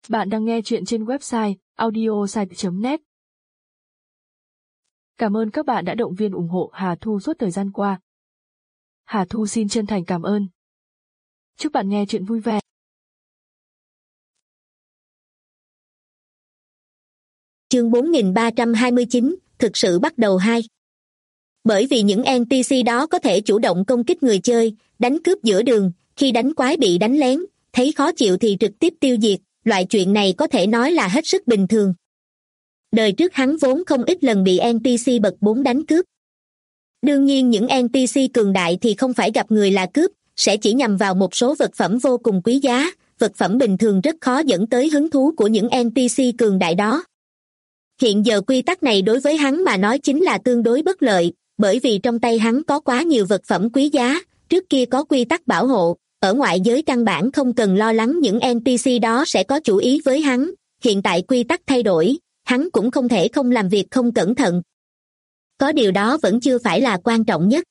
Bạn đang nghe chuyện trên website audiosite.net. Cảm ơn các bạn đã động viên ủng hộ Hà Thu suốt thời gian qua. Hà Thu xin chân thành cảm ơn. Chúc bạn nghe chuyện vui vẻ. Chương 4329, thực sự bắt đầu 2. Bởi vì những NPC đó có thể chủ động công kích người chơi, đánh cướp giữa đường, khi đánh quái bị đánh lén, thấy khó chịu thì trực tiếp tiêu diệt, loại chuyện này có thể nói là hết sức bình thường. Đời trước hắn vốn không ít lần bị NPC bậc 4 đánh cướp. Đương nhiên những NPC cường đại thì không phải gặp người là cướp, sẽ chỉ nhằm vào một số vật phẩm vô cùng quý giá, vật phẩm bình thường rất khó dẫn tới hứng thú của những NPC cường đại đó. Hiện giờ quy tắc này đối với hắn mà nói chính là tương đối bất lợi, bởi vì trong tay hắn có quá nhiều vật phẩm quý giá, trước kia có quy tắc bảo hộ, ở ngoại giới căn bản không cần lo lắng những NPC đó sẽ có chủ ý với hắn, hiện tại quy tắc thay đổi, hắn cũng không thể không làm việc không cẩn thận. Có điều đó vẫn chưa phải là quan trọng nhất.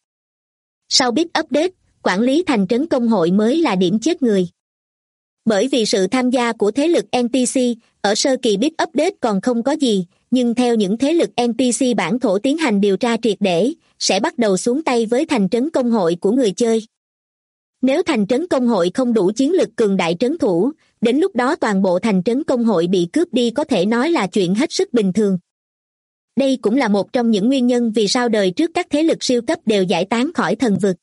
Sau Big Update, quản lý thành trấn công hội mới là điểm chết người. Bởi vì sự tham gia của thế lực NPC, ở sơ kỳ Big Update còn không có gì, nhưng theo những thế lực NPC bản thổ tiến hành điều tra triệt để, sẽ bắt đầu xuống tay với thành trấn công hội của người chơi. Nếu thành trấn công hội không đủ chiến lực cường đại trấn thủ, đến lúc đó toàn bộ thành trấn công hội bị cướp đi có thể nói là chuyện hết sức bình thường. Đây cũng là một trong những nguyên nhân vì sao đời trước các thế lực siêu cấp đều giải tán khỏi thần vực.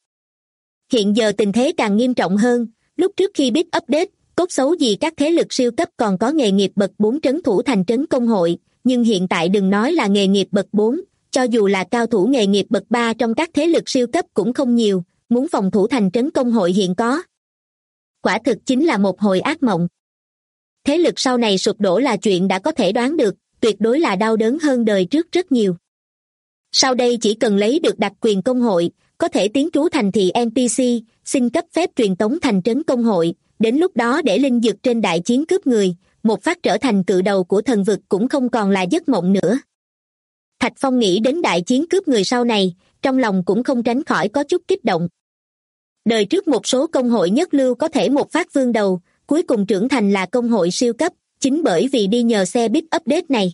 Hiện giờ tình thế càng nghiêm trọng hơn, lúc trước khi Big Update, cốt xấu gì các thế lực siêu cấp còn có nghề nghiệp bậc 4 trấn thủ thành trấn công hội, nhưng hiện tại đừng nói là nghề nghiệp bậc 4, cho dù là cao thủ nghề nghiệp bậc 3 trong các thế lực siêu cấp cũng không nhiều, muốn phòng thủ thành trấn công hội hiện có. Quả thực chính là một hồi ác mộng. Thế lực sau này sụp đổ là chuyện đã có thể đoán được, tuyệt đối là đau đớn hơn đời trước rất nhiều. Sau đây chỉ cần lấy được đặc quyền công hội, có thể tiến trú thành thị NPC, xin cấp phép truyền tống thành trấn công hội, đến lúc đó để linh dược trên đại chiến cướp người, một phát trở thành cự đầu của thần vực cũng không còn là giấc mộng nữa. Thạch Phong nghĩ đến đại chiến cướp người sau này, trong lòng cũng không tránh khỏi có chút kích động. Đời trước một số công hội nhất lưu có thể một phát vương đầu, cuối cùng trưởng thành là công hội siêu cấp, chính bởi vì đi nhờ xe Big Update này.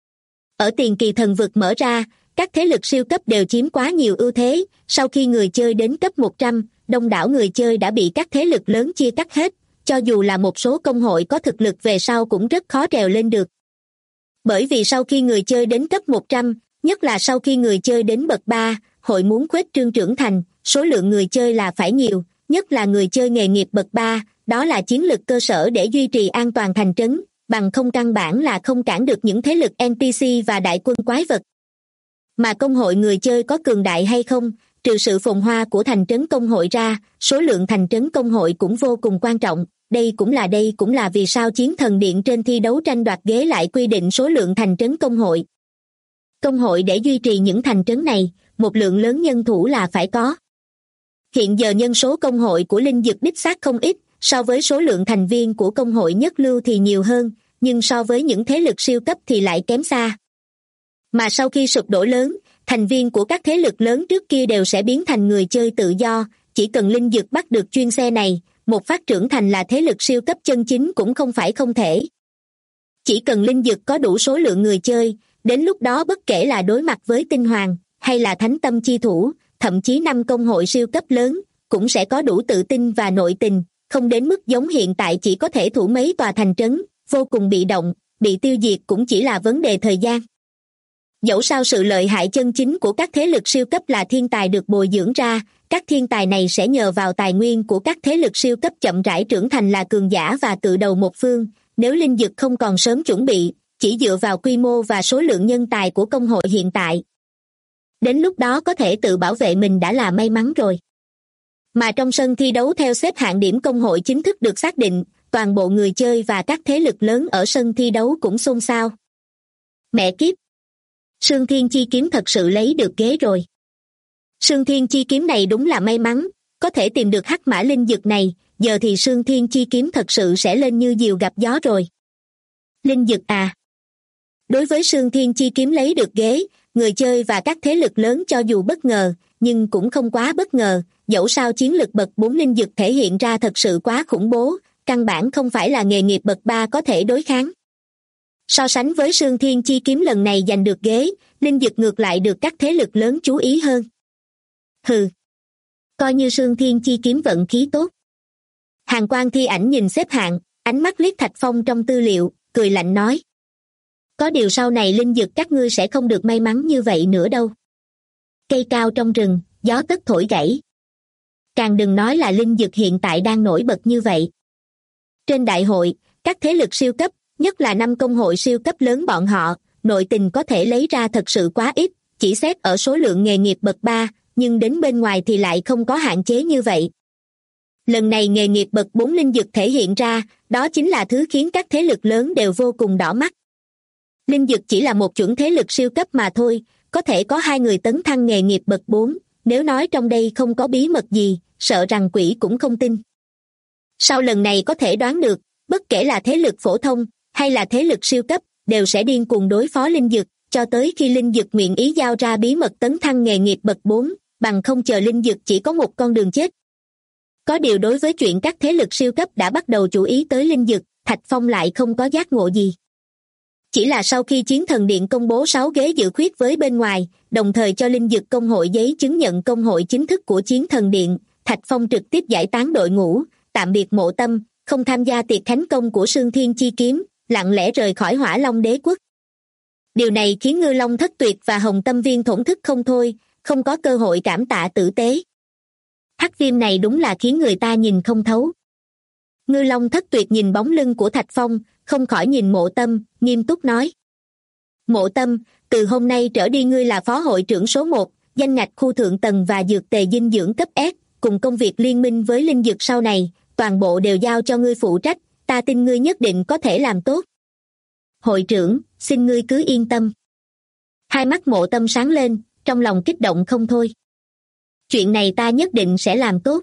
Ở tiền kỳ thần vực mở ra, các thế lực siêu cấp đều chiếm quá nhiều ưu thế, sau khi người chơi đến cấp 100, đông đảo người chơi đã bị các thế lực lớn chia cắt hết, cho dù là một số công hội có thực lực về sau cũng rất khó trèo lên được. Bởi vì sau khi người chơi đến cấp 100, nhất là sau khi người chơi đến bậc 3, hội muốn khuếch trương trưởng thành, số lượng người chơi là phải nhiều, nhất là người chơi nghề nghiệp bậc 3, đó là chiến lực cơ sở để duy trì an toàn thành trấn, bằng không căn bản là không cản được những thế lực NPC và đại quân quái vật. Mà công hội người chơi có cường đại hay không, trừ sự phồn hoa của thành trấn công hội ra, số lượng thành trấn công hội cũng vô cùng quan trọng, đây cũng là vì sao chiến thần điện trên thi đấu tranh đoạt ghế lại quy định số lượng thành trấn công hội. Công hội để duy trì những thành trấn này, một lượng lớn nhân thủ là phải có. Hiện giờ nhân số công hội của linh dược đích xác không ít, so với số lượng thành viên của công hội nhất lưu thì nhiều hơn, nhưng so với những thế lực siêu cấp thì lại kém xa. Mà sau khi sụp đổ lớn, thành viên của các thế lực lớn trước kia đều sẽ biến thành người chơi tự do, chỉ cần linh dược bắt được chuyên xe này, một phát trưởng thành là thế lực siêu cấp chân chính cũng không phải không thể. Chỉ cần linh dược có đủ số lượng người chơi, đến lúc đó bất kể là đối mặt với tinh hoàng, hay là thánh tâm chi thủ, thậm chí 5 công hội siêu cấp lớn, cũng sẽ có đủ tự tin và nội tình, không đến mức giống hiện tại chỉ có thể thủ mấy tòa thành trấn, vô cùng bị động, bị tiêu diệt cũng chỉ là vấn đề thời gian. Dẫu sao sự lợi hại chân chính của các thế lực siêu cấp là thiên tài được bồi dưỡng ra, các thiên tài này sẽ nhờ vào tài nguyên của các thế lực siêu cấp chậm rãi trưởng thành là cường giả và cự đầu một phương, nếu linh dược không còn sớm chuẩn bị, chỉ dựa vào quy mô và số lượng nhân tài của công hội hiện tại. Đến lúc đó có thể tự bảo vệ mình đã là may mắn rồi. Mà trong sân thi đấu theo xếp hạng điểm công hội chính thức được xác định, toàn bộ người chơi và các thế lực lớn ở sân thi đấu cũng xôn xao. Mẹ kiếp! Sương Thiên Chi Kiếm thật sự lấy được ghế rồi. Sương Thiên Chi Kiếm này đúng là may mắn, có thể tìm được hắc mã linh dược này, giờ thì Sương Thiên Chi Kiếm thật sự sẽ lên như diều gặp gió rồi. Linh dược à? Đối với Sương Thiên Chi Kiếm lấy được ghế, người chơi và các thế lực lớn cho dù bất ngờ, nhưng cũng không quá bất ngờ, dẫu sao chiến lực bậc 4 linh dược thể hiện ra thật sự quá khủng bố, căn bản không phải là nghề nghiệp bậc 3 có thể đối kháng. So sánh với Sương Thiên Chi Kiếm lần này giành được ghế, Linh Dực ngược lại được các thế lực lớn chú ý hơn. Hừ, coi như Sương Thiên Chi Kiếm vận khí tốt. Hàn Quang Thi Ảnh nhìn xếp hạng, ánh mắt liếc Thạch Phong trong tư liệu, cười lạnh nói. Có điều sau này Linh Dực các ngươi sẽ không được may mắn như vậy nữa đâu. Cây cao trong rừng, gió tất thổi gãy. Càng đừng nói là Linh Dực hiện tại đang nổi bật như vậy. Trên đại hội, các thế lực siêu cấp, nhất là 5 công hội siêu cấp lớn bọn họ, nội tình có thể lấy ra thật sự quá ít, chỉ xét ở số lượng nghề nghiệp bậc 3, nhưng đến bên ngoài thì lại không có hạn chế như vậy. Lần này nghề nghiệp bậc 4 Linh Dực thể hiện ra, đó chính là thứ khiến các thế lực lớn đều vô cùng đỏ mắt. Linh Dực chỉ là một chuẩn thế lực siêu cấp mà thôi, có thể có 2 người tấn thăng nghề nghiệp bậc 4, nếu nói trong đây không có bí mật gì, sợ rằng quỷ cũng không tin. Sau lần này có thể đoán được, bất kể là thế lực phổ thông, hay là thế lực siêu cấp, đều sẽ điên cuồng đối phó Linh Dực, cho tới khi Linh Dực nguyện ý giao ra bí mật tấn thăng nghề nghiệp bậc 4, bằng không chờ Linh Dực chỉ có một con đường chết. Có điều đối với chuyện các thế lực siêu cấp đã bắt đầu chú ý tới Linh Dực, Thạch Phong lại không có giác ngộ gì. Chỉ là sau khi Chiến Thần Điện công bố 6 ghế dự khuyết với bên ngoài, đồng thời cho Linh Dực công hội giấy chứng nhận công hội chính thức của Chiến Thần Điện, Thạch Phong trực tiếp giải tán đội ngũ, tạm biệt Mộ Tâm, không tham gia tiệc khánh công của Sương Thiên Chi Kiếm, lặng lẽ rời khỏi Hỏa Long Đế quốc. Điều này khiến Ngư Long Thất Tuyệt và Hồng Tâm Viên thổn thức không thôi, không có cơ hội cảm tạ tử tế. Hắc Viêm này đúng là khiến người ta nhìn không thấu. Ngư Long Thất Tuyệt nhìn bóng lưng của Thạch Phong, không khỏi nhìn Mộ Tâm, nghiêm túc nói. Mộ Tâm, từ hôm nay trở đi ngươi là phó hội trưởng số 1, danh ngạch khu thượng tầng và dược tề dinh dưỡng cấp S, cùng công việc liên minh với Linh Dực sau này, toàn bộ đều giao cho ngươi phụ trách, ta tin ngươi nhất định có thể làm tốt. Hội trưởng, xin ngươi cứ yên tâm. Hai mắt Mộ Tâm sáng lên, trong lòng kích động không thôi. Chuyện này ta nhất định sẽ làm tốt.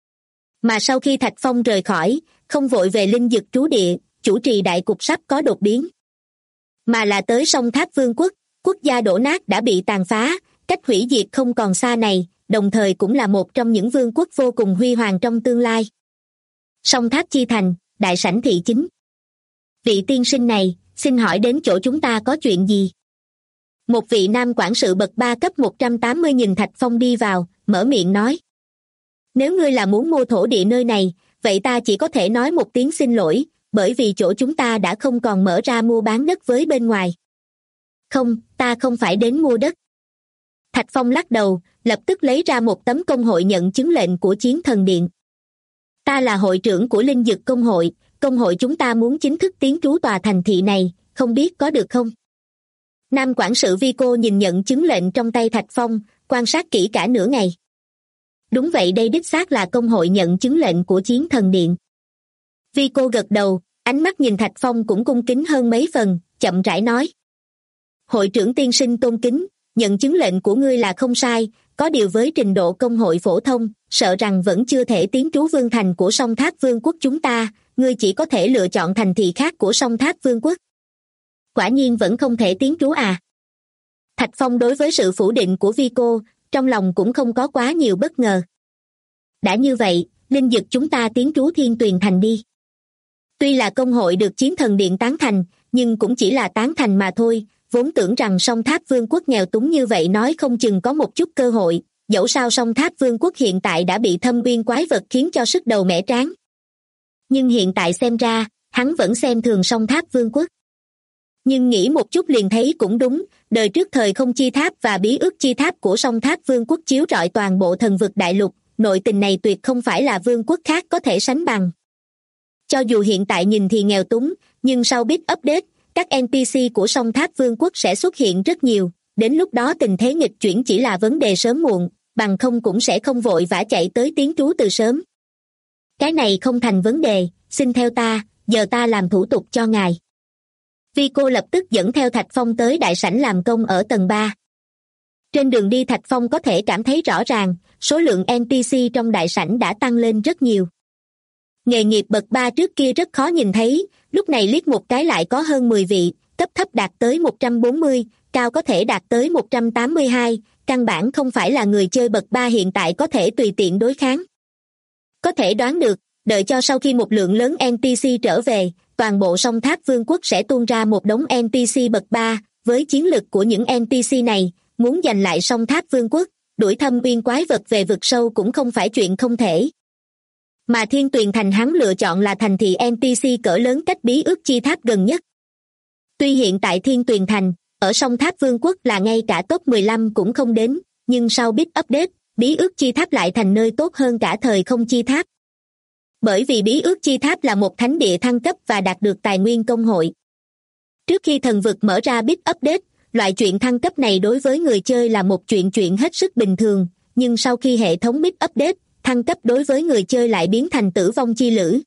Mà sau khi Thạch Phong rời khỏi, không vội về Linh Dực trú địa, chủ trì đại cục sắp có đột biến. Mà là tới Song Tháp Vương quốc, quốc gia đổ nát đã bị tàn phá, cách hủy diệt không còn xa này, đồng thời cũng là một trong những vương quốc vô cùng huy hoàng trong tương lai. Song Tháp Chi Thành, đại sảnh thị chính. Vị tiên sinh này, xin hỏi đến chỗ chúng ta có chuyện gì? Một vị nam quản sự bậc 3 cấp 180 nhìn Thạch Phong đi vào, mở miệng nói. Nếu ngươi là muốn mua thổ địa nơi này, vậy ta chỉ có thể nói một tiếng xin lỗi, bởi vì chỗ chúng ta đã không còn mở ra mua bán đất với bên ngoài. Không, ta không phải đến mua đất. Thạch Phong lắc đầu, lập tức lấy ra một tấm công hội nhận chứng lệnh của Chiến Thần Điện. Ta là hội trưởng của Linh Dực công hội chúng ta muốn chính thức tiến trú tòa thành thị này, không biết có được không? Nam quản sự Vico nhìn nhận chứng lệnh trong tay Thạch Phong, quan sát kỹ cả nửa ngày. Đúng vậy, đây đích xác là công hội nhận chứng lệnh của Chiến Thần Điện. Vico gật đầu, ánh mắt nhìn Thạch Phong cũng cung kính hơn mấy phần, chậm rãi nói. Hội trưởng tiên sinh tôn kính, nhận chứng lệnh của ngươi là không sai, có điều với trình độ công hội phổ thông, sợ rằng vẫn chưa thể tiến trú vương thành của Song Tháp Vương quốc chúng ta, ngươi chỉ có thể lựa chọn thành thị khác của Song Tháp Vương quốc. Quả nhiên vẫn không thể tiến trú à? Thạch Phong đối với sự phủ định của Vico, trong lòng cũng không có quá nhiều bất ngờ. Đã như vậy, Linh Dực chúng ta tiến trú Thiên Tuyền Thành đi. Tuy là công hội được Chiến Thần Điện tán thành, nhưng cũng chỉ là tán thành mà thôi, vốn tưởng rằng Song Tháp Vương quốc nghèo túng như vậy nói không chừng có một chút cơ hội, dẫu sao Song Tháp Vương quốc hiện tại đã bị thâm uyên quái vật khiến cho sức đầu mẻ trán. Nhưng hiện tại xem ra, hắn vẫn xem thường Song Tháp Vương quốc. Nhưng nghĩ một chút liền thấy cũng đúng, đời trước thời không chi tháp và bí ức chi tháp của Song Tháp Vương quốc chiếu rọi toàn bộ thần vực đại lục, nội tình này tuyệt không phải là vương quốc khác có thể sánh bằng. Cho dù hiện tại nhìn thì nghèo túng, nhưng sau bit update, các NPC của Song Tháp Vương quốc sẽ xuất hiện rất nhiều, đến lúc đó tình thế nghịch chuyển chỉ là vấn đề sớm muộn, bằng không cũng sẽ không vội vã chạy tới tiến trú từ sớm. Cái này không thành vấn đề, xin theo ta, giờ ta làm thủ tục cho ngài. Vico lập tức dẫn theo Thạch Phong tới đại sảnh làm công ở tầng 3. Trên đường đi Thạch Phong có thể cảm thấy rõ ràng, số lượng NPC trong đại sảnh đã tăng lên rất nhiều. Nghề nghiệp bậc 3 trước kia rất khó nhìn thấy, lúc này liếc một cái lại có hơn 10 vị, cấp thấp đạt tới 140, cao có thể đạt tới 182, căn bản không phải là người chơi bậc 3 hiện tại có thể tùy tiện đối kháng. Có thể đoán được, Đợi cho sau khi một lượng lớn NPC trở về, toàn bộ song tháp vương quốc sẽ tuôn ra một đống NPC bậc 3, với chiến lực của những NPC này, muốn giành lại song tháp vương quốc, đuổi thâm uyên quái vật về vực sâu cũng không phải chuyện không thể. Mà Thiên Tuyền Thành hắn lựa chọn là thành thị NPC cỡ lớn cách bí ước chi tháp gần nhất. Tuy hiện tại Thiên Tuyền Thành, ở song tháp vương quốc là ngay cả top 15 cũng không đến, nhưng sau bit update, bí ước chi tháp lại thành nơi tốt hơn cả thời không chi tháp. Bởi vì bí ước chi tháp là một thánh địa thăng cấp và đạt được tài nguyên công hội. Trước khi thần vực mở ra bit update, loại chuyện thăng cấp này đối với người chơi là một chuyện hết sức bình thường, nhưng sau khi hệ thống bit update, thăng cấp đối với người chơi lại biến thành tử vong chi lữ.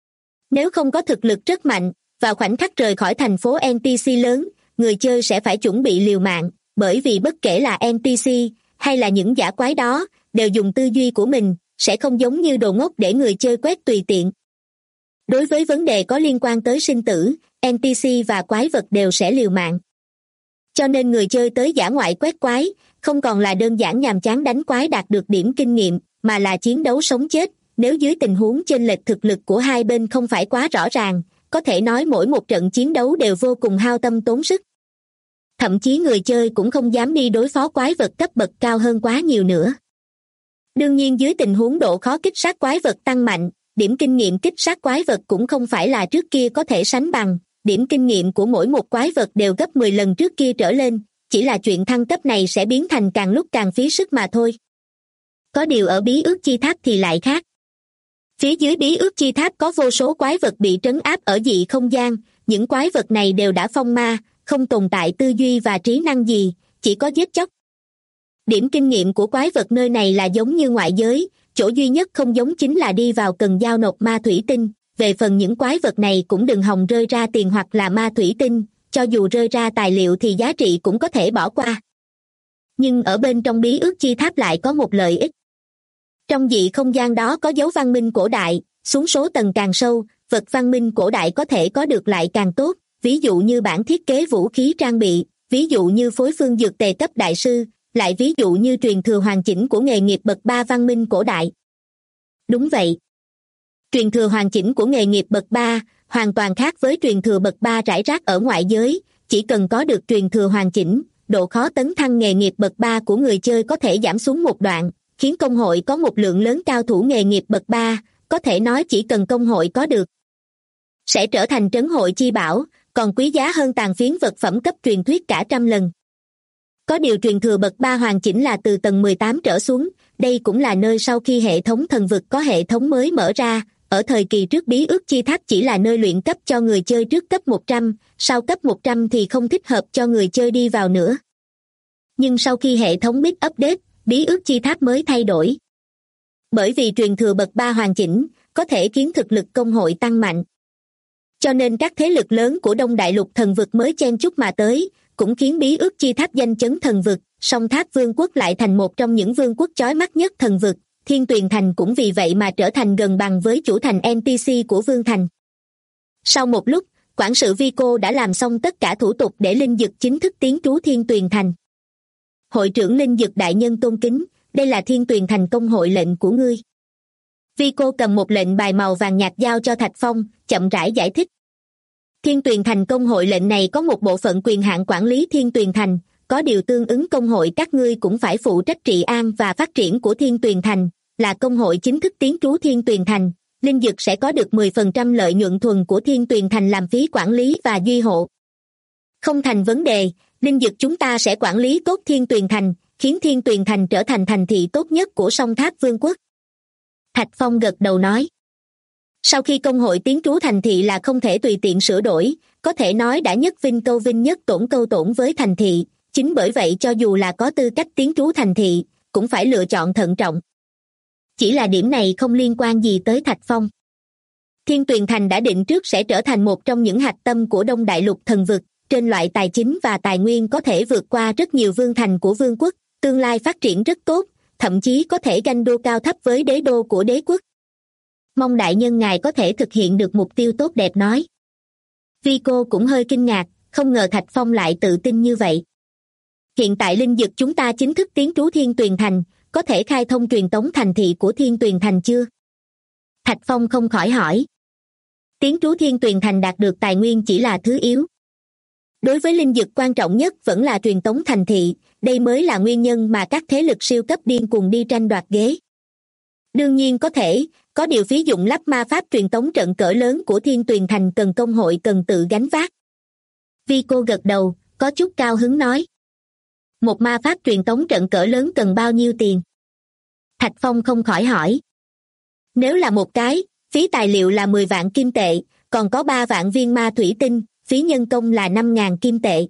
Nếu không có thực lực rất mạnh, vào khoảnh khắc rời khỏi thành phố NPC lớn, người chơi sẽ phải chuẩn bị liều mạng, bởi vì bất kể là NPC hay là những dã quái đó, đều dùng tư duy của mình, sẽ không giống như đồ ngốc để người chơi quét tùy tiện. Đối với vấn đề có liên quan tới sinh tử, NPC và quái vật đều sẽ liều mạng. Cho nên người chơi tới dã ngoại quét quái, không còn là đơn giản nhàm chán đánh quái đạt được điểm kinh nghiệm, mà là chiến đấu sống chết. Nếu dưới tình huống chênh lệch thực lực của hai bên không phải quá rõ ràng, có thể nói mỗi một trận chiến đấu đều vô cùng hao tâm tốn sức. Thậm chí người chơi cũng không dám đi đối phó quái vật cấp bậc cao hơn quá nhiều nữa. Đương nhiên dưới tình huống độ khó kích sát quái vật tăng mạnh, điểm kinh nghiệm kích sát quái vật cũng không phải là trước kia có thể sánh bằng, điểm kinh nghiệm của mỗi một quái vật đều gấp 10 lần trước kia trở lên, chỉ là chuyện thăng cấp này sẽ biến thành càng lúc càng phí sức mà thôi. Có điều ở bí ước chi tháp thì lại khác. Phía dưới bí ước chi tháp có vô số quái vật bị trấn áp ở dị không gian, những quái vật này đều đã phong ma, không tồn tại tư duy và trí năng gì, chỉ có giết chóc. Điểm kinh nghiệm của quái vật nơi này là giống như ngoại giới, chỗ duy nhất không giống chính là đi vào cần giao nộp ma thủy tinh, về phần những quái vật này cũng đừng hòng rơi ra tiền hoặc là ma thủy tinh, cho dù rơi ra tài liệu thì giá trị cũng có thể bỏ qua. Nhưng ở bên trong bí ước chi tháp lại có một lợi ích. Trong dị không gian đó có dấu văn minh cổ đại, xuống số tầng càng sâu, vật văn minh cổ đại có thể có được lại càng tốt, ví dụ như bản thiết kế vũ khí trang bị, ví dụ như phối phương dược tề cấp đại sư, lại ví dụ như truyền thừa hoàn chỉnh của nghề nghiệp bậc 3 văn minh cổ đại. Đúng vậy. Truyền thừa hoàn chỉnh của nghề nghiệp bậc 3 hoàn toàn khác với truyền thừa bậc 3 rải rác ở ngoại giới, chỉ cần có được truyền thừa hoàn chỉnh, độ khó tấn thăng nghề nghiệp bậc 3 của người chơi có thể giảm xuống một đoạn, khiến công hội có một lượng lớn cao thủ nghề nghiệp bậc 3, có thể nói chỉ cần công hội có được, sẽ trở thành trấn hội chi bảo, còn quý giá hơn tàn phiến vật phẩm cấp truyền thuyết cả trăm lần. Có điều truyền thừa bậc 3 hoàn chỉnh là từ tầng 18 trở xuống, đây cũng là nơi sau khi hệ thống thần vực có hệ thống mới mở ra, ở thời kỳ trước bí ước chi tháp chỉ là nơi luyện cấp cho người chơi trước cấp 100, sau cấp 100 thì không thích hợp cho người chơi đi vào nữa. Nhưng sau khi hệ thống bit update, bí ước chi tháp mới thay đổi. Bởi vì truyền thừa bậc 3 hoàn chỉnh, có thể khiến thực lực công hội tăng mạnh. Cho nên các thế lực lớn của Đông Đại Lục thần vực mới chen chúc mà tới, cũng khiến bí ước chi tháp danh chấn thần vực, song tháp vương quốc lại thành một trong những vương quốc chói mắt nhất thần vực, Thiên Tuyền Thành cũng vì vậy mà trở thành gần bằng với chủ thành NPC của Vương Thành. Sau một lúc, quản sự Vico đã làm xong tất cả thủ tục để Linh Dực chính thức tiến trú Thiên Tuyền Thành. Hội trưởng Linh Dực đại nhân tôn kính, đây là Thiên Tuyền Thành công hội lệnh của ngươi. Vico cầm một lệnh bài màu vàng nhạt giao cho Thạch Phong, chậm rãi giải thích. Thiên Tuyền Thành công hội lệnh này có một bộ phận quyền hạn quản lý Thiên Tuyền Thành, có điều tương ứng công hội các ngươi cũng phải phụ trách trị an và phát triển của Thiên Tuyền Thành, là công hội chính thức tiến trú Thiên Tuyền Thành, Linh Dực sẽ có được 10% lợi nhuận thuần của Thiên Tuyền Thành làm phí quản lý và duy hộ. Không thành vấn đề, Linh Dực chúng ta sẽ quản lý tốt Thiên Tuyền Thành, khiến Thiên Tuyền Thành trở thành thành thị tốt nhất của song tháp vương quốc. Thạch Phong gật đầu nói. Sau khi công hội tiến trú thành thị là không thể tùy tiện sửa đổi, có thể nói đã nhất vinh câu vinh nhất tổn câu tổn với thành thị, chính bởi vậy cho dù là có tư cách tiến trú thành thị, cũng phải lựa chọn thận trọng. Chỉ là điểm này không liên quan gì tới Thạch Phong. Thiên Tuyền Thành đã định trước sẽ trở thành một trong những hạch tâm của Đông Đại Lục thần vực, trên loại tài chính và tài nguyên có thể vượt qua rất nhiều vương thành của vương quốc, tương lai phát triển rất tốt, thậm chí có thể ganh đua cao thấp với đế đô của đế quốc. Mong đại nhân ngài có thể thực hiện được mục tiêu tốt đẹp nói. Vico cũng hơi kinh ngạc, không ngờ Thạch Phong lại tự tin như vậy. Hiện tại Linh Dực chúng ta chính thức tiến trú Thiên Tuyền Thành, có thể khai thông truyền tống thành thị của Thiên Tuyền Thành chưa? Thạch Phong không khỏi hỏi. Tiến trú Thiên Tuyền Thành đạt được tài nguyên chỉ là thứ yếu. Đối với linh dực quan trọng nhất vẫn là truyền tống thành thị, đây mới là nguyên nhân mà các thế lực siêu cấp điên cuồng đi tranh đoạt ghế. Đương nhiên có thể, có điều phí dụng lắp ma pháp truyền tống trận cỡ lớn của Thiên Tuyền Thành cần công hội cần tự gánh vác. Vi cô gật đầu, có chút cao hứng nói. Một ma pháp truyền tống trận cỡ lớn cần bao nhiêu tiền? Thạch Phong không khỏi hỏi. Nếu là một cái, phí tài liệu là 10 vạn kim tệ, còn có 3 vạn viên ma thủy tinh, phí nhân công là 5.000 kim tệ.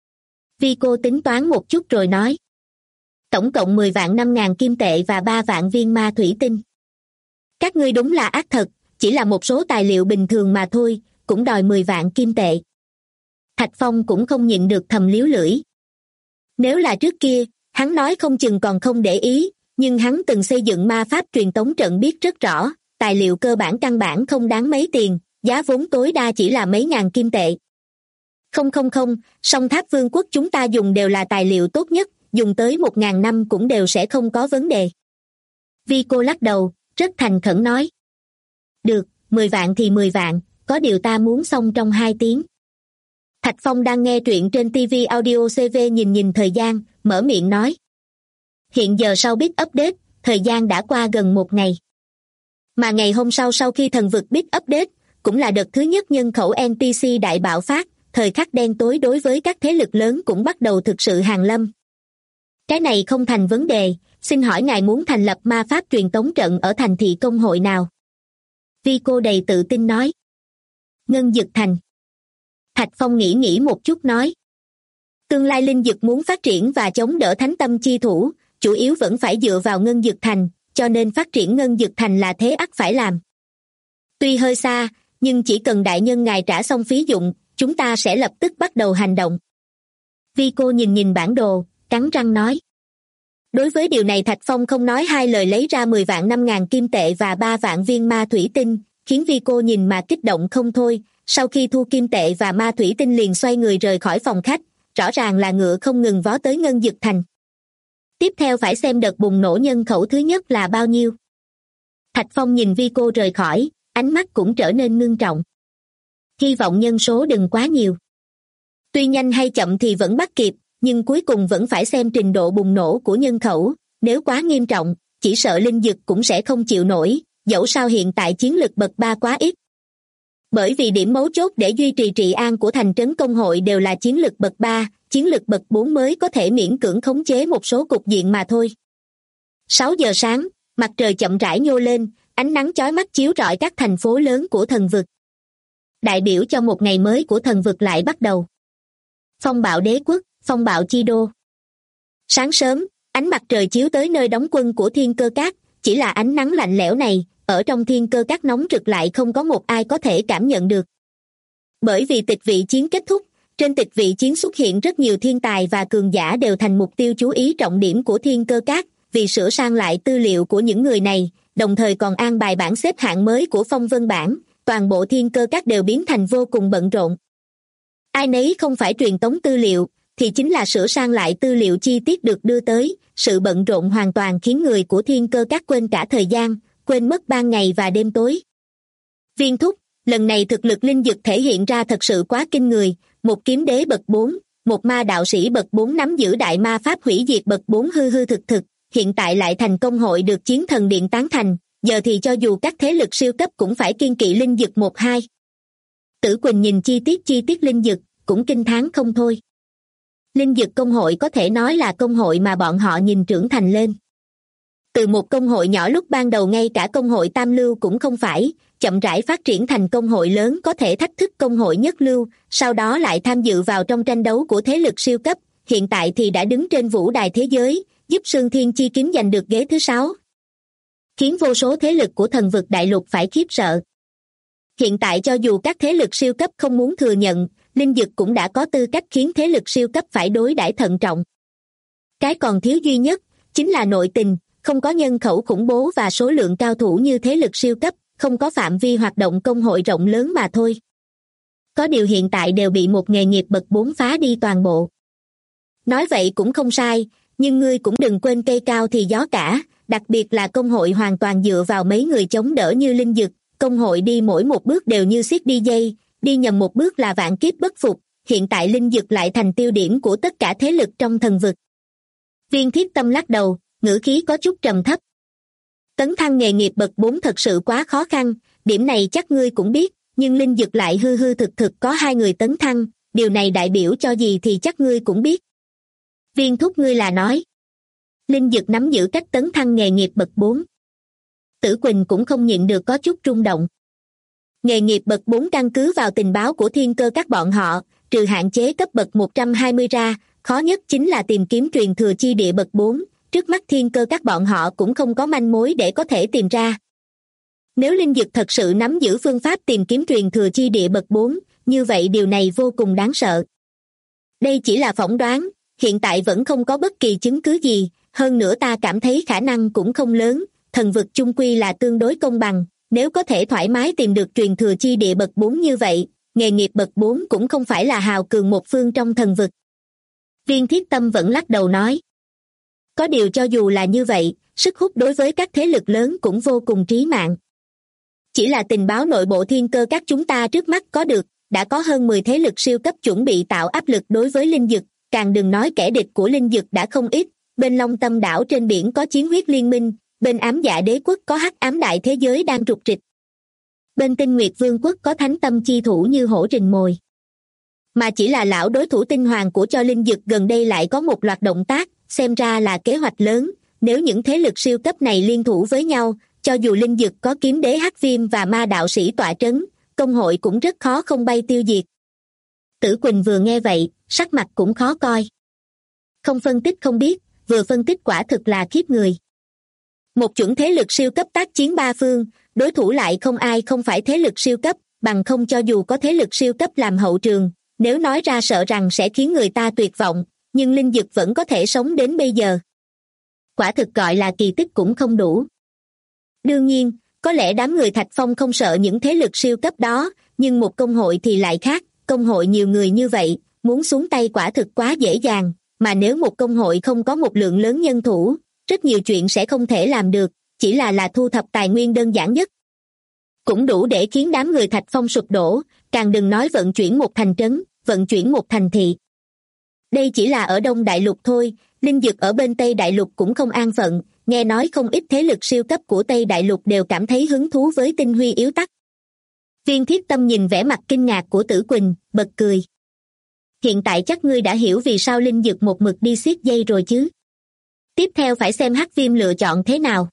Vi cô tính toán một chút rồi nói. Tổng cộng 10 vạn 5.000 kim tệ và 3 vạn viên ma thủy tinh. Các ngươi đúng là ác thật, chỉ là một số tài liệu bình thường mà thôi, cũng đòi 10 vạn kim tệ. Thạch Phong cũng không nhịn được thầm liếu lưỡi. Nếu là trước kia, hắn nói không chừng còn không để ý, nhưng hắn từng xây dựng ma pháp truyền tống trận biết rất rõ, tài liệu cơ bản căn bản không đáng mấy tiền, giá vốn tối đa chỉ là mấy ngàn kim tệ. Không, song Tháp Vương quốc chúng ta dùng đều là tài liệu tốt nhất, dùng tới 1.000 năm cũng đều sẽ không có vấn đề. Vi cô lắc đầu, rất thành khẩn nói. Được, 10 vạn thì 10 vạn, có điều ta muốn xong trong 2 tiếng. Thạch Phong đang nghe truyện trên TV Audio CV nhìn thời gian, mở miệng nói. Hiện giờ sau biết update, thời gian đã qua gần 1 ngày. Mà ngày hôm sau khi thần vực biết update, cũng là đợt thứ nhất nhân khẩu NPC đại bạo phát, thời khắc đen tối đối với các thế lực lớn cũng bắt đầu thực sự hàng lâm. Cái này không thành vấn đề, xin hỏi ngài muốn thành lập ma pháp truyền tống trận ở thành thị công hội nào? Vi cô đầy tự tin nói. Ngân Dực Thành. Thạch Phong nghĩ một chút nói. Tương lai linh dực muốn phát triển và chống đỡ thánh tâm chi thủ, chủ yếu vẫn phải dựa vào Ngân Dực Thành, cho nên phát triển Ngân Dực Thành là thế ắt phải làm. Tuy hơi xa, nhưng chỉ cần đại nhân ngài trả xong phí dụng, chúng ta sẽ lập tức bắt đầu hành động. Vi cô nhìn bản đồ, cắn răng nói. Đối với điều này Thạch Phong không nói hai lời lấy ra 10 vạn 5.000 kim tệ và 3 vạn viên ma thủy tinh, khiến Vi cô nhìn mà kích động không thôi. Sau khi thu kim tệ và ma thủy tinh liền xoay người rời khỏi phòng khách, rõ ràng là ngựa không ngừng vó tới Ngân Dực Thành. Tiếp theo phải xem đợt bùng nổ nhân khẩu thứ nhất là bao nhiêu. Thạch Phong nhìn Vi cô rời khỏi, ánh mắt cũng trở nên ngưng trọng. Hy vọng nhân số đừng quá nhiều. Tuy nhanh hay chậm thì vẫn bắt kịp, nhưng cuối cùng vẫn phải xem trình độ bùng nổ của nhân khẩu, nếu quá nghiêm trọng, chỉ sợ linh dực cũng sẽ không chịu nổi, dẫu sao hiện tại chiến lực bậc 3 quá ít. Bởi vì điểm mấu chốt để duy trì trị an của thành trấn công hội đều là chiến lực bậc 3, chiến lực bậc 4 mới có thể miễn cưỡng khống chế một số cục diện mà thôi. 6 giờ sáng, mặt trời chậm rãi nhô lên, ánh nắng chói mắt chiếu rọi các thành phố lớn của thần vực. Đại biểu cho một ngày mới của thần vực lại bắt đầu. Phong bạo đế quốc, phong bạo chi đô. Sáng sớm, ánh mặt trời chiếu tới nơi đóng quân của Thiên Cơ Các, chỉ là ánh nắng lạnh lẽo này, ở trong Thiên Cơ Các nóng rực lại không có một ai có thể cảm nhận được. Bởi vì tịch vị chiến kết thúc, trên tịch vị chiến xuất hiện rất nhiều thiên tài và cường giả đều thành mục tiêu chú ý trọng điểm của Thiên Cơ Các, vì sửa sang lại tư liệu của những người này, đồng thời còn an bài bảng xếp hạng mới của phong vân bảng, toàn bộ Thiên Cơ Các đều biến thành vô cùng bận rộn. Ai nấy không phải truyền tống tư liệu, thì chính là sửa sang lại tư liệu chi tiết được đưa tới, sự bận rộn hoàn toàn khiến người của Thiên Cơ Các quên cả thời gian, quên mất ban ngày và đêm tối. Viên thúc, lần này thực lực linh dực thể hiện ra thật sự quá kinh người, một kiếm đế bậc 4, một ma đạo sĩ bậc 4 nắm giữ đại ma pháp hủy diệt bậc 4 hư thực, hiện tại lại thành công hội được chiến thần điện tán thành, giờ thì cho dù các thế lực siêu cấp cũng phải kiêng kỵ linh dực 1-2. Tử Quỳnh nhìn chi tiết linh dực, cũng kinh thán không thôi. Linh dực công hội có thể nói là công hội mà bọn họ nhìn trưởng thành lên. Từ một công hội nhỏ lúc ban đầu ngay cả công hội tam lưu cũng không phải, chậm rãi phát triển thành công hội lớn có thể thách thức công hội nhất lưu, sau đó lại tham dự vào trong tranh đấu của thế lực siêu cấp, hiện tại thì đã đứng trên vũ đài thế giới, giúp Sương Thiên Chi Kiếm giành được ghế thứ 6. Khiến vô số thế lực của thần vực đại lục phải khiếp sợ. Hiện tại cho dù các thế lực siêu cấp không muốn thừa nhận, linh dực cũng đã có tư cách khiến thế lực siêu cấp phải đối đãi thận trọng. Cái còn thiếu duy nhất, chính là nội tình, không có nhân khẩu khủng bố và số lượng cao thủ như thế lực siêu cấp, không có phạm vi hoạt động công hội rộng lớn mà thôi. Có điều hiện tại đều bị một nghề nghiệp bậc 4 phá đi toàn bộ. Nói vậy cũng không sai, nhưng ngươi cũng đừng quên cây cao thì gió cả, đặc biệt là công hội hoàn toàn dựa vào mấy người chống đỡ như linh dực, công hội đi mỗi một bước đều như siết đi dây, đi nhầm một bước là vạn kiếp bất phục, hiện tại linh dực lại thành tiêu điểm của tất cả thế lực trong thần vực. Viên Thiết Tâm lắc đầu, ngữ khí có chút trầm thấp. Tấn thăng nghề nghiệp bậc 4 thật sự quá khó khăn, điểm này chắc ngươi cũng biết, nhưng linh dực lại hư hư thực thực có 2 người tấn thăng, điều này đại biểu cho gì thì chắc ngươi cũng biết. Viên thúc ngươi là nói. Linh dực nắm giữ cách tấn thăng nghề nghiệp bậc 4. Tử Quỳnh cũng không nhịn được có chút rung động. Nghề nghiệp bậc 4 căn cứ vào tình báo của thiên cơ các bọn họ, trừ hạn chế cấp bậc 120 ra, khó nhất chính là tìm kiếm truyền thừa chi địa bậc 4, trước mắt thiên cơ các bọn họ cũng không có manh mối để có thể tìm ra. Nếu linh dực thật sự nắm giữ phương pháp tìm kiếm truyền thừa chi địa bậc 4, như vậy điều này vô cùng đáng sợ. Đây chỉ là phỏng đoán, hiện tại vẫn không có bất kỳ chứng cứ gì, hơn nữa ta cảm thấy khả năng cũng không lớn, thần vực chung quy là tương đối công bằng, nếu có thể thoải mái tìm được truyền thừa chi địa bậc 4 như vậy, nghề nghiệp bậc 4 cũng không phải là hào cường một phương trong thần vực. Viên Thiết Tâm vẫn lắc đầu nói. Có điều cho dù là như vậy, sức hút đối với các thế lực lớn cũng vô cùng trí mạng. Chỉ là tình báo nội bộ thiên cơ các chúng ta trước mắt có được, đã có hơn 10 thế lực siêu cấp chuẩn bị tạo áp lực đối với linh dực, càng đừng nói kẻ địch của linh dực đã không ít, bên Long Tâm đảo trên biển có chiến huyết liên minh, bên Ám Dạ Đế quốc có hắc ám đại thế giới đang trục trịch. Bên Tinh Nguyệt Vương quốc có thánh tâm chi thủ như hổ rình mồi. Mà chỉ là lão đối thủ tinh hoàng của cho linh dực gần đây lại có một loạt động tác, xem ra là kế hoạch lớn, nếu những thế lực siêu cấp này liên thủ với nhau, cho dù linh dực có kiếm đế hắc viêm và ma đạo sĩ tọa trấn, công hội cũng rất khó không bay tiêu diệt. Tử Quỳnh vừa nghe vậy, sắc mặt cũng khó coi. Không phân tích không biết, vừa phân tích quả thực là khiếp người. Một chuẩn thế lực siêu cấp tác chiến ba phương, đối thủ lại không ai không phải thế lực siêu cấp, bằng không cho dù có thế lực siêu cấp làm hậu trường, nếu nói ra sợ rằng sẽ khiến người ta tuyệt vọng, nhưng linh dực vẫn có thể sống đến bây giờ. Quả thực gọi là kỳ tích cũng không đủ. Đương nhiên, có lẽ đám người Thạch Phong không sợ những thế lực siêu cấp đó, nhưng một công hội thì lại khác, công hội nhiều người như vậy, muốn xuống tay quả thực quá dễ dàng, mà nếu một công hội không có một lượng lớn nhân thủ, rất nhiều chuyện sẽ không thể làm được, chỉ là thu thập tài nguyên đơn giản nhất. Cũng đủ để khiến đám người Thạch Phong sụp đổ, càng đừng nói vận chuyển một thành trấn, vận chuyển một thành thị. Đây chỉ là ở Đông Đại Lục thôi, linh dực ở bên Tây Đại Lục cũng không an phận, nghe nói không ít thế lực siêu cấp của Tây Đại Lục đều cảm thấy hứng thú với tinh huy yếu tắc. Viên Thiết Tâm nhìn vẻ mặt kinh ngạc của Tử Quỳnh, bật cười. Hiện tại chắc ngươi đã hiểu vì sao linh dực một mực đi siết dây rồi chứ. Tiếp theo phải xem hắc viêm lựa chọn thế nào.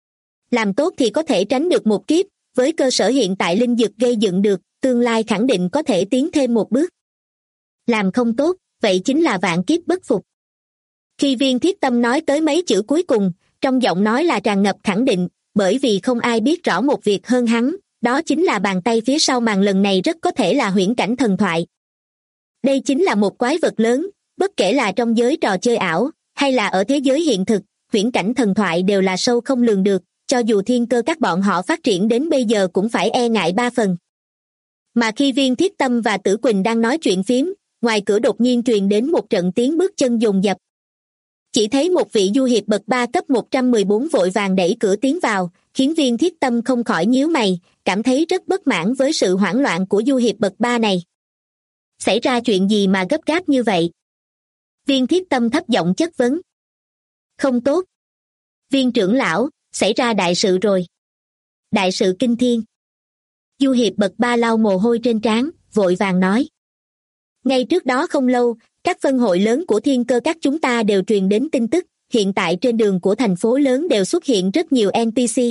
Làm tốt thì có thể tránh được một kiếp, với cơ sở hiện tại linh dực gây dựng được, tương lai khẳng định có thể tiến thêm một bước. Làm không tốt, vậy chính là vạn kiếp bất phục. Khi Viên Thiết Tâm nói tới mấy chữ cuối cùng, trong giọng nói là tràn ngập khẳng định, bởi vì không ai biết rõ một việc hơn hắn, đó chính là bàn tay phía sau màn lần này rất có thể là huyễn cảnh thần thoại. Đây chính là một quái vật lớn, bất kể là trong giới trò chơi ảo, hay là ở thế giới hiện thực, huyễn cảnh thần thoại đều là sâu không lường được, cho dù thiên cơ các bọn họ phát triển đến bây giờ cũng phải e ngại 3 phần. Mà khi Viên Thiết Tâm và Tử Quỳnh đang nói chuyện phiếm, ngoài cửa đột nhiên truyền đến một trận tiếng bước chân dồn dập. Chỉ thấy một vị du hiệp bậc 3 cấp 114 vội vàng đẩy cửa tiến vào, khiến Viên Thiết Tâm không khỏi nhíu mày, cảm thấy rất bất mãn với sự hoảng loạn của du hiệp bậc 3 này. Xảy ra chuyện gì mà gấp gáp như vậy? Viên Thiết Tâm thấp giọng chất vấn. Không tốt. Viên trưởng lão, xảy ra đại sự rồi. Đại sự kinh thiên. Du hiệp bậc 3 lau mồ hôi trên trán, vội vàng nói. Ngay trước đó không lâu, các phân hội lớn của thiên cơ các chúng ta đều truyền đến tin tức, hiện tại trên đường của thành phố lớn đều xuất hiện rất nhiều NPC.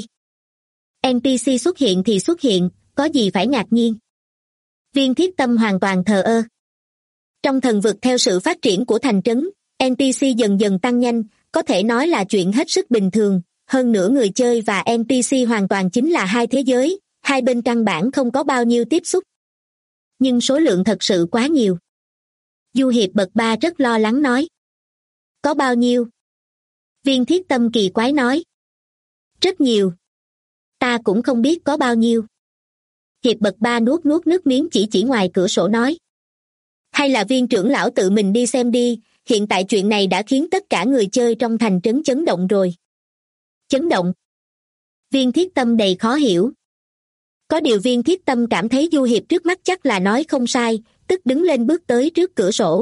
NPC xuất hiện thì xuất hiện, có gì phải ngạc nhiên. Viên Thiết Tâm hoàn toàn thờ ơ. Trong thần vực theo sự phát triển của thành trấn, NPC dần dần tăng nhanh, có thể nói là chuyện hết sức bình thường, hơn nữa người chơi và NPC hoàn toàn chính là hai thế giới, hai bên căn bản không có bao nhiêu tiếp xúc. Nhưng số lượng thật sự quá nhiều. Du hiệp bậc 3 rất lo lắng nói. Có bao nhiêu? Viên Thiết Tâm kỳ quái nói. Rất nhiều. Ta cũng không biết có bao nhiêu. Hiệp bậc 3 nuốt nước miếng chỉ ngoài cửa sổ nói. Hay là viên trưởng lão tự mình đi xem đi, hiện tại chuyện này đã khiến tất cả người chơi trong thành trấn chấn động rồi. Chấn động? Viên Thiết Tâm đầy khó hiểu. Có điều Viên Thiết Tâm cảm thấy Du Hiệp trước mắt chắc là nói không sai, tức đứng lên bước tới trước cửa sổ.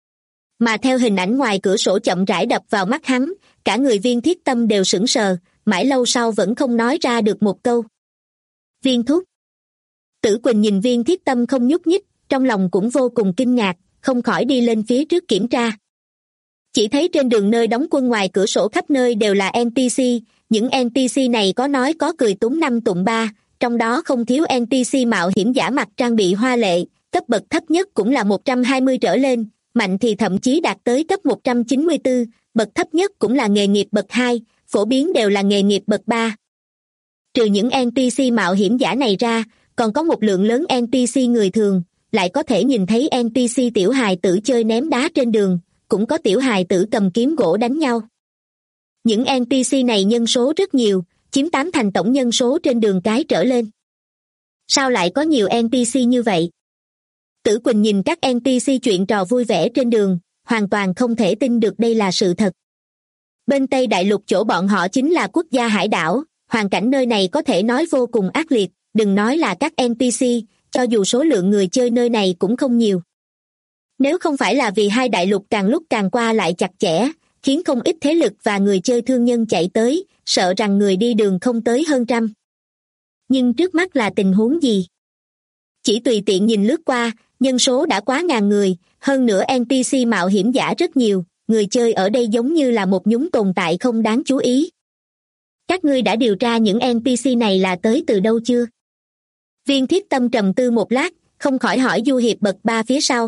Mà theo hình ảnh ngoài cửa sổ chậm rãi đập vào mắt hắn, cả người Viên Thiết Tâm đều sững sờ, mãi lâu sau vẫn không nói ra được một câu. Viên thúc. Tử Quỳnh nhìn Viên Thiết Tâm không nhúc nhích, trong lòng cũng vô cùng kinh ngạc, không khỏi đi lên phía trước kiểm tra. Chỉ thấy trên đường nơi đóng quân ngoài cửa sổ khắp nơi đều là NPC, những NPC này có nói có cười túm năm tụng ba, trong đó không thiếu NPC mạo hiểm giả mặc trang bị hoa lệ, cấp bậc thấp nhất cũng là 120 trở lên, mạnh thì thậm chí đạt tới cấp 194, bậc thấp nhất cũng là nghề nghiệp bậc 2, phổ biến đều là nghề nghiệp bậc 3. Trừ những NPC mạo hiểm giả này ra, còn có một lượng lớn NPC người thường, lại có thể nhìn thấy NPC tiểu hài tử chơi ném đá trên đường, cũng có tiểu hài tử cầm kiếm gỗ đánh nhau. Những NPC này nhân số rất nhiều, chiếm 8% tổng nhân số trên đường cái trở lên. Sao lại có nhiều NPC như vậy? Tử Quỳnh nhìn các NPC chuyện trò vui vẻ trên đường, hoàn toàn không thể tin được đây là sự thật. Bên Tây Đại Lục chỗ bọn họ chính là quốc gia hải đảo, hoàn cảnh nơi này có thể nói vô cùng ác liệt, đừng nói là các NPC, cho dù số lượng người chơi nơi này cũng không nhiều. Nếu không phải là vì hai đại lục càng lúc càng qua lại chặt chẽ, khiến không ít thế lực và người chơi thương nhân chạy tới, sợ rằng người đi đường không tới hơn trăm. Nhưng trước mắt là tình huống gì? Chỉ tùy tiện nhìn lướt qua, nhân số đã quá ngàn người, hơn nữa NPC mạo hiểm giả rất nhiều, người chơi ở đây giống như là một nhúng tồn tại không đáng chú ý. Các ngươi đã điều tra những NPC này là tới từ đâu chưa? Viên Thiết Tâm trầm tư một lát, không khỏi hỏi Du Hiệp bậc 3 phía sau.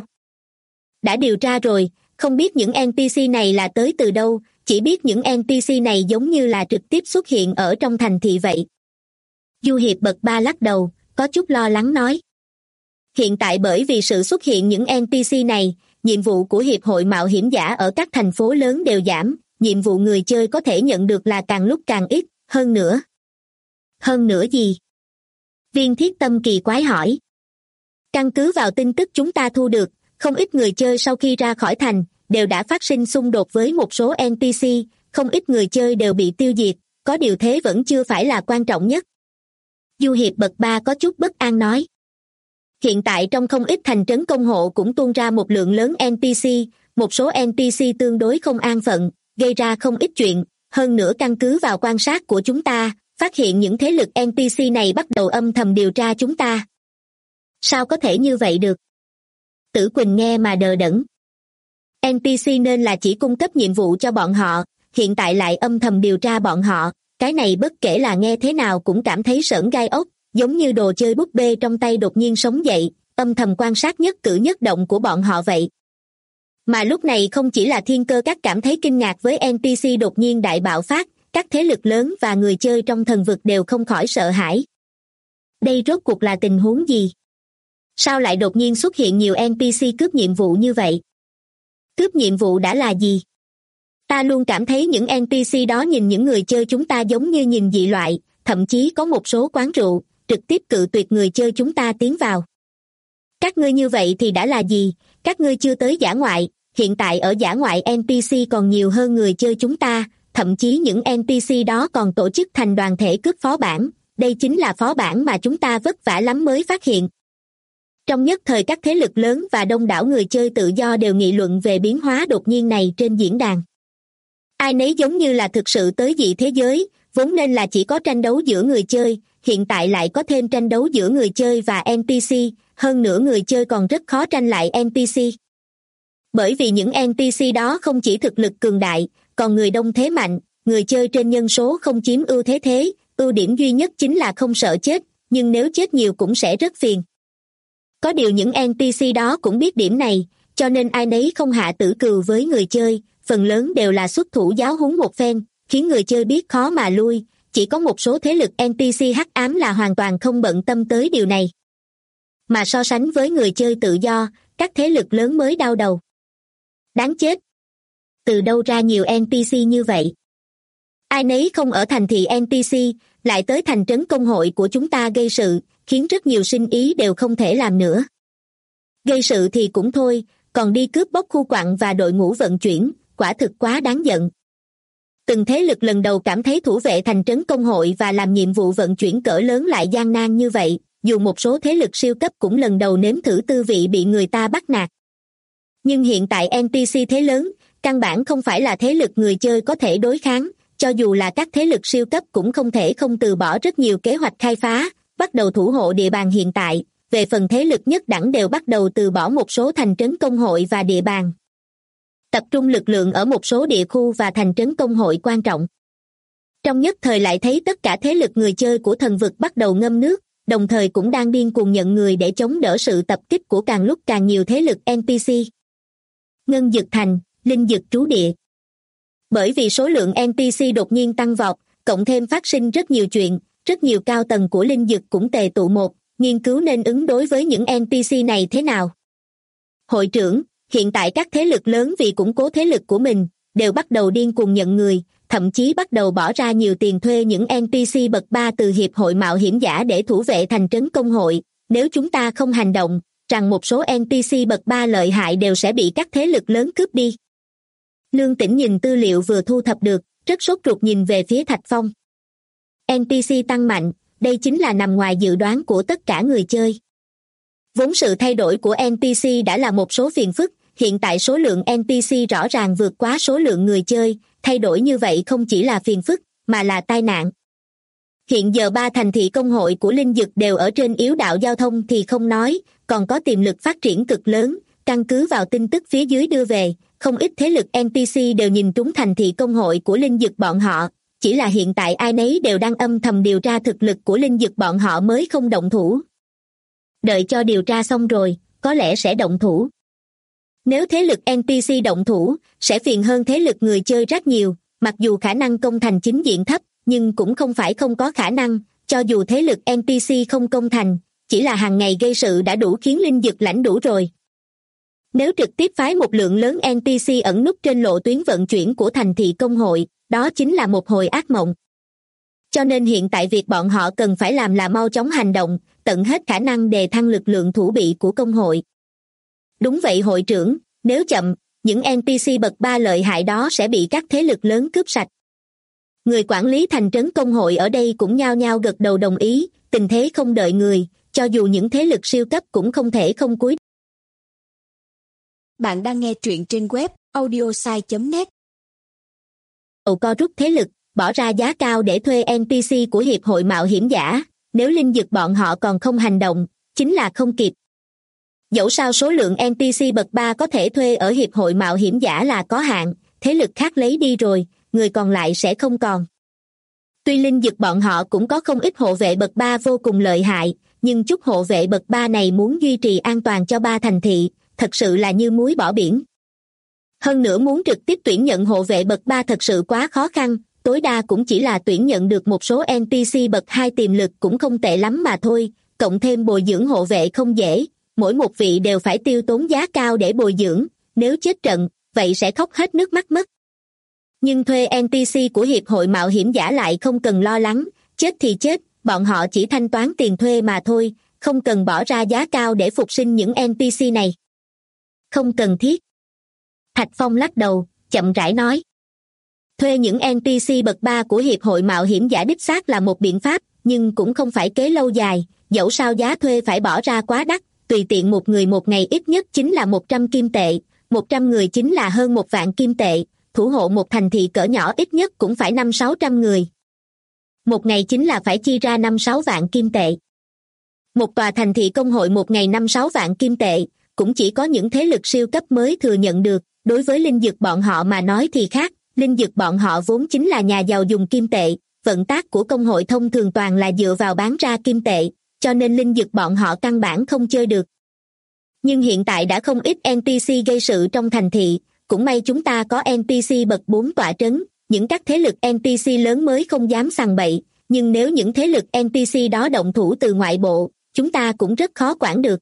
Đã điều tra rồi, không biết những NPC này là tới từ đâu, chỉ biết những NPC này giống như là trực tiếp xuất hiện ở trong thành thị vậy. Du Hiệp bậc 3 lắc đầu, có chút lo lắng nói. Hiện tại bởi vì sự xuất hiện những NPC này, nhiệm vụ của Hiệp hội Mạo hiểm giả ở các thành phố lớn đều giảm, nhiệm vụ người chơi có thể nhận được là càng lúc càng ít, hơn nữa. Hơn nữa gì? Viên Thiết Tâm kỳ quái hỏi. Căn cứ vào tin tức chúng ta thu được, không ít người chơi sau khi ra khỏi thành, đều đã phát sinh xung đột với một số NPC, không ít người chơi đều bị tiêu diệt, có điều thế vẫn chưa phải là quan trọng nhất. Du Hiệp bậc 3 có chút bất an nói. Hiện tại trong không ít thành trấn công hộ cũng tuôn ra một lượng lớn NPC, một số NPC tương đối không an phận, gây ra không ít chuyện, hơn nữa căn cứ vào quan sát của chúng ta, phát hiện những thế lực NPC này bắt đầu âm thầm điều tra chúng ta. Sao có thể như vậy được? Tử Quỳnh nghe mà đờ đẫn. NPC nên là chỉ cung cấp nhiệm vụ cho bọn họ, hiện tại lại âm thầm điều tra bọn họ, cái này bất kể là nghe thế nào cũng cảm thấy sởn gai ốc, giống như đồ chơi búp bê trong tay đột nhiên sống dậy, âm thầm quan sát nhất cử nhất động của bọn họ vậy. Mà lúc này không chỉ là Thiên Cơ Các cảm thấy kinh ngạc với NPC đột nhiên đại bạo phát, các thế lực lớn và người chơi trong thần vực đều không khỏi sợ hãi. Đây rốt cuộc là tình huống gì? Sao lại đột nhiên xuất hiện nhiều NPC cướp nhiệm vụ như vậy? Cướp nhiệm vụ đã là gì? Ta luôn cảm thấy những NPC đó nhìn những người chơi chúng ta giống như nhìn dị loại, thậm chí có một số quán rượu, trực tiếp cự tuyệt người chơi chúng ta tiến vào. Các ngươi như vậy thì đã là gì? Các ngươi chưa tới dã ngoại, hiện tại ở dã ngoại NPC còn nhiều hơn người chơi chúng ta, thậm chí những NPC đó còn tổ chức thành đoàn thể cướp phó bản, đây chính là phó bản mà chúng ta vất vả lắm mới phát hiện. Trong nhất thời các thế lực lớn và đông đảo người chơi tự do đều nghị luận về biến hóa đột nhiên này trên diễn đàn. Ai nấy giống như là thực sự tới dị thế giới, vốn nên là chỉ có tranh đấu giữa người chơi, hiện tại lại có thêm tranh đấu giữa người chơi và NPC, hơn nữa người chơi còn rất khó tranh lại NPC. Bởi vì những NPC đó không chỉ thực lực cường đại, còn người đông thế mạnh, người chơi trên nhân số không chiếm ưu thế, ưu điểm duy nhất chính là không sợ chết, nhưng nếu chết nhiều cũng sẽ rất phiền. Có điều những NPC đó cũng biết điểm này, cho nên ai nấy không hạ tử cừu với người chơi, phần lớn đều là xuất thủ giáo huấn một phen, khiến người chơi biết khó mà lui, chỉ có một số thế lực NPC hắc ám là hoàn toàn không bận tâm tới điều này. Mà so sánh với người chơi tự do, các thế lực lớn mới đau đầu. Đáng chết! Từ đâu ra nhiều NPC như vậy? Ai nấy không ở thành thị NPC, lại tới thành trấn công hội của chúng ta gây sự, khiến rất nhiều sinh ý đều không thể làm nữa. Gây sự thì cũng thôi, còn đi cướp bóc khu quặng và đội ngũ vận chuyển, quả thực quá đáng giận. Từng thế lực lần đầu cảm thấy thủ vệ thành trấn công hội và làm nhiệm vụ vận chuyển cỡ lớn lại gian nan như vậy, dù một số thế lực siêu cấp cũng lần đầu nếm thử tư vị bị người ta bắt nạt. Nhưng hiện tại NTC thế lớn, căn bản không phải là thế lực người chơi có thể đối kháng, cho dù là các thế lực siêu cấp cũng không thể không từ bỏ rất nhiều kế hoạch khai phá, bắt đầu thủ hộ địa bàn hiện tại, về phần thế lực nhất đẳng đều bắt đầu từ bỏ một số thành trấn công hội và địa bàn. Tập trung lực lượng ở một số địa khu và thành trấn công hội quan trọng. Trong nhất thời lại thấy tất cả thế lực người chơi của thần vực bắt đầu ngâm nước, đồng thời cũng đang điên cuồng nhận người để chống đỡ sự tập kích của càng lúc càng nhiều thế lực NPC. Ngân Dực Thành, Linh Dực trú địa. Bởi vì số lượng NPC đột nhiên tăng vọt, cộng thêm phát sinh rất nhiều chuyện, rất nhiều cao tầng của Linh Dực cũng tề tụ một, nghiên cứu nên ứng đối với những NPC này thế nào. Hội trưởng, hiện tại các thế lực lớn vì củng cố thế lực của mình, đều bắt đầu điên cuồng nhận người, thậm chí bắt đầu bỏ ra nhiều tiền thuê những NPC bậc 3 từ Hiệp hội Mạo hiểm giả để thủ vệ thành trấn công hội. Nếu chúng ta không hành động, rằng một số NPC bậc 3 lợi hại đều sẽ bị các thế lực lớn cướp đi. Lương Tĩnh nhìn tư liệu vừa thu thập được, rất sốt ruột nhìn về phía Thạch Phong. NPC tăng mạnh, đây chính là nằm ngoài dự đoán của tất cả người chơi. Vốn sự thay đổi của NPC đã là một số phiền phức, hiện tại số lượng NPC rõ ràng vượt quá số lượng người chơi, thay đổi như vậy không chỉ là phiền phức, mà là tai nạn. Hiện giờ 3 thành thị công hội của Linh Dực đều ở trên yếu đạo giao thông thì không nói, còn có tiềm lực phát triển cực lớn, căn cứ vào tin tức phía dưới đưa về, không ít thế lực NPC đều nhìn trúng thành thị công hội của Linh Dực bọn họ, chỉ là hiện tại ai nấy đều đang âm thầm điều tra thực lực của Linh Dực bọn họ mới không động thủ. Đợi cho điều tra xong rồi, có lẽ sẽ động thủ. Nếu thế lực NPC động thủ, sẽ phiền hơn thế lực người chơi rất nhiều, mặc dù khả năng công thành chính diện thấp, nhưng cũng không phải không có khả năng, cho dù thế lực NPC không công thành, chỉ là hàng ngày gây sự đã đủ khiến Linh Dực lãnh đủ rồi. Nếu trực tiếp phái một lượng lớn NPC ẩn núp trên lộ tuyến vận chuyển của thành thị công hội, đó chính là một hồi ác mộng. Cho nên hiện tại việc bọn họ cần phải làm là mau chóng hành động, tận hết khả năng đề thăng lực lượng thủ bị của công hội. Đúng vậy hội trưởng, nếu chậm, những NPC bậc 3 lợi hại đó sẽ bị các thế lực lớn cướp sạch. Người quản lý thành trấn công hội ở đây cũng nhao nhao gật đầu đồng ý, tình thế không đợi người, cho dù những thế lực siêu cấp cũng không thể không cúi. Bạn đang nghe truyện trên web audiosai.net. Co rút thế lực, bỏ ra giá cao để thuê NPC của Hiệp hội Mạo hiểm giả, nếu Linh Dực bọn họ còn không hành động, chính là không kịp. Dẫu sao số lượng NPC bậc 3 có thể thuê ở Hiệp hội Mạo hiểm giả là có hạn, thế lực khác lấy đi rồi, người còn lại sẽ không còn. Tuy Linh Dực bọn họ cũng có không ít hộ vệ bậc 3 vô cùng lợi hại, nhưng chút hộ vệ bậc 3 này muốn duy trì an toàn cho 3 thành thị, thật sự là như muối bỏ biển. Hơn nữa muốn trực tiếp tuyển nhận hộ vệ bậc 3 thật sự quá khó khăn, tối đa cũng chỉ là tuyển nhận được một số NPC bậc 2 tiềm lực cũng không tệ lắm mà thôi, cộng thêm bồi dưỡng hộ vệ không dễ, mỗi một vị đều phải tiêu tốn giá cao để bồi dưỡng, nếu chết trận, vậy sẽ khóc hết nước mắt mất. Nhưng thuê NPC của Hiệp hội Mạo hiểm giả lại không cần lo lắng, chết thì chết, bọn họ chỉ thanh toán tiền thuê mà thôi, không cần bỏ ra giá cao để phục sinh những NPC này. Không cần thiết. Thạch Phong lắc đầu, chậm rãi nói. Thuê những NPC bậc 3 của Hiệp hội Mạo hiểm giả đích xác là một biện pháp, nhưng cũng không phải kế lâu dài, dẫu sao giá thuê phải bỏ ra quá đắt, tùy tiện một người một ngày ít nhất chính là 100 kim tệ, 100 người chính là hơn 1 vạn kim tệ, thủ hộ một thành thị cỡ nhỏ ít nhất cũng phải 500-600 người. Một ngày chính là phải chi ra 5-6 vạn kim tệ. Một tòa thành thị công hội một ngày 5-6 vạn kim tệ, cũng chỉ có những thế lực siêu cấp mới thừa nhận được, đối với Linh Dực bọn họ mà nói thì khác, Linh Dực bọn họ vốn chính là nhà giàu dùng kim tệ, vận tác của công hội thông thường toàn là dựa vào bán ra kim tệ, cho nên Linh Dực bọn họ căn bản không chơi được. Nhưng hiện tại đã không ít NPC gây sự trong thành thị, cũng may chúng ta có NPC bậc 4 tọa trấn, những các thế lực NPC lớn mới không dám sằng bậy, nhưng nếu những thế lực NPC đó động thủ từ ngoại bộ, chúng ta cũng rất khó quản được.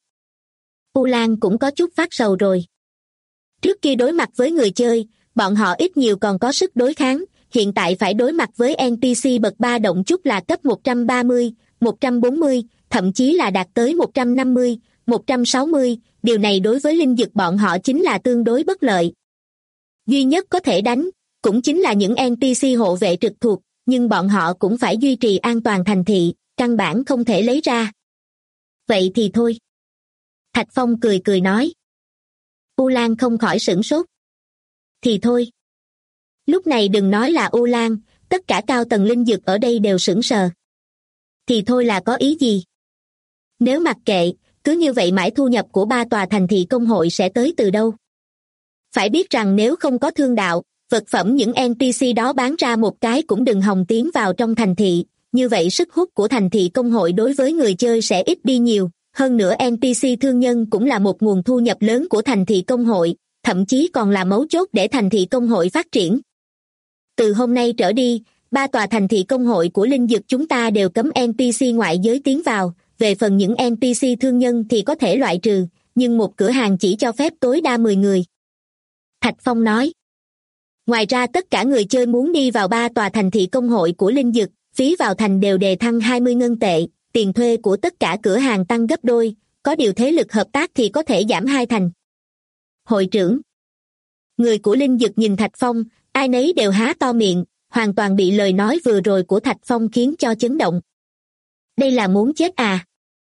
U Lan cũng có chút phát sầu rồi. Trước kia đối mặt với người chơi, bọn họ ít nhiều còn có sức đối kháng, hiện tại phải đối mặt với NPC bậc 3 động chút là cấp 130, 140, thậm chí là đạt tới 150, 160, điều này đối với Linh Dực bọn họ chính là tương đối bất lợi. Duy nhất có thể đánh, cũng chính là những NPC hộ vệ trực thuộc, nhưng bọn họ cũng phải duy trì an toàn thành thị, căn bản không thể lấy ra. Vậy thì thôi. Thạch Phong cười cười nói. U Lan không khỏi sửng sốt. Thì thôi. Lúc này đừng nói là U Lan, tất cả cao tầng linh dược ở đây đều sững sờ. Thì thôi là có ý gì? Nếu mặc kệ, cứ như vậy mãi thu nhập của 3 tòa thành thị công hội sẽ tới từ đâu? Phải biết rằng nếu không có thương đạo, vật phẩm những NPC đó bán ra một cái cũng đừng hòng tiến vào trong thành thị, như vậy sức hút của thành thị công hội đối với người chơi sẽ ít đi nhiều. Hơn nữa NPC thương nhân cũng là một nguồn thu nhập lớn của thành thị công hội, thậm chí còn là mấu chốt để thành thị công hội phát triển. Từ hôm nay trở đi, 3 tòa thành thị công hội của linh dược chúng ta đều cấm NPC ngoại giới tiến vào, về phần những NPC thương nhân thì có thể loại trừ, nhưng một cửa hàng chỉ cho phép tối đa 10 người. Thạch Phong nói. Ngoài ra tất cả người chơi muốn đi vào 3 tòa thành thị công hội của linh dược, phí vào thành đều đề thăng 20 ngân tệ, tiền thuê của tất cả cửa hàng tăng gấp đôi, có điều thế lực hợp tác thì có thể giảm 2 thành. Hội trưởng. Người của linh dược nhìn Thạch Phong, ai nấy đều há to miệng, hoàn toàn bị lời nói vừa rồi của Thạch Phong khiến cho chấn động. Đây là muốn chết à?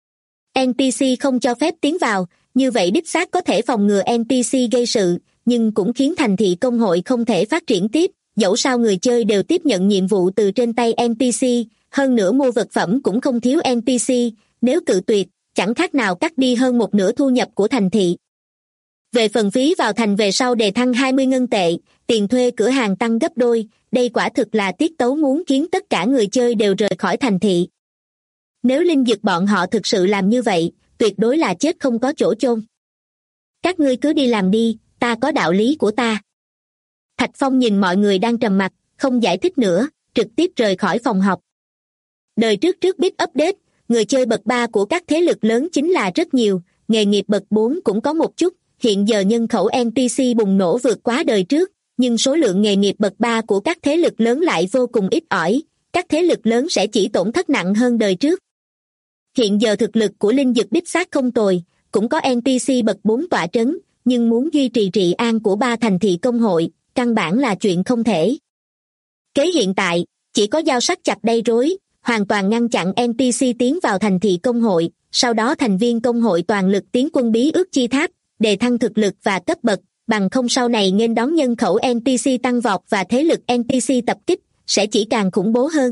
NPC không cho phép tiến vào, như vậy đích xác có thể phòng ngừa NPC gây sự, nhưng cũng khiến thành thị công hội không thể phát triển tiếp, dẫu sao người chơi đều tiếp nhận nhiệm vụ từ trên tay NPC, hơn nữa mua vật phẩm cũng không thiếu NPC, nếu cự tuyệt, chẳng khác nào cắt đi hơn một nửa thu nhập của thành thị. Về phần phí vào thành về sau đề thăng 20 ngân tệ, tiền thuê cửa hàng tăng gấp đôi, đây quả thực là tiết tấu muốn khiến tất cả người chơi đều rời khỏi thành thị. Nếu linh dược bọn họ thực sự làm như vậy, tuyệt đối là chết không có chỗ chôn. Các ngươi cứ đi làm đi, ta có đạo lý của ta. Thạch Phong nhìn mọi người đang trầm mặc, không giải thích nữa, trực tiếp rời khỏi phòng họp. Đời trước biết update, người chơi bậc 3 của các thế lực lớn chính là rất nhiều, nghề nghiệp bậc 4 cũng có một chút, hiện giờ nhân khẩu NPC bùng nổ vượt quá đời trước, nhưng số lượng nghề nghiệp bậc 3 của các thế lực lớn lại vô cùng ít ỏi, các thế lực lớn sẽ chỉ tổn thất nặng hơn đời trước. Hiện giờ thực lực của linh dực đích xác không tồi, cũng có NPC bậc 4 tọa trấn, nhưng muốn duy trì trị an của 3 thành thị công hội, căn bản là chuyện không thể. Kế hiện tại, chỉ có dao sắc chặt đay rối, hoàn toàn ngăn chặn NPC tiến vào thành thị công hội, sau đó thành viên công hội toàn lực tiến quân bí ước chi tháp, đề thăng thực lực và cấp bậc, bằng không sau này nghênh đón nhân khẩu NPC tăng vọt và thế lực NPC tập kích, sẽ chỉ càng khủng bố hơn.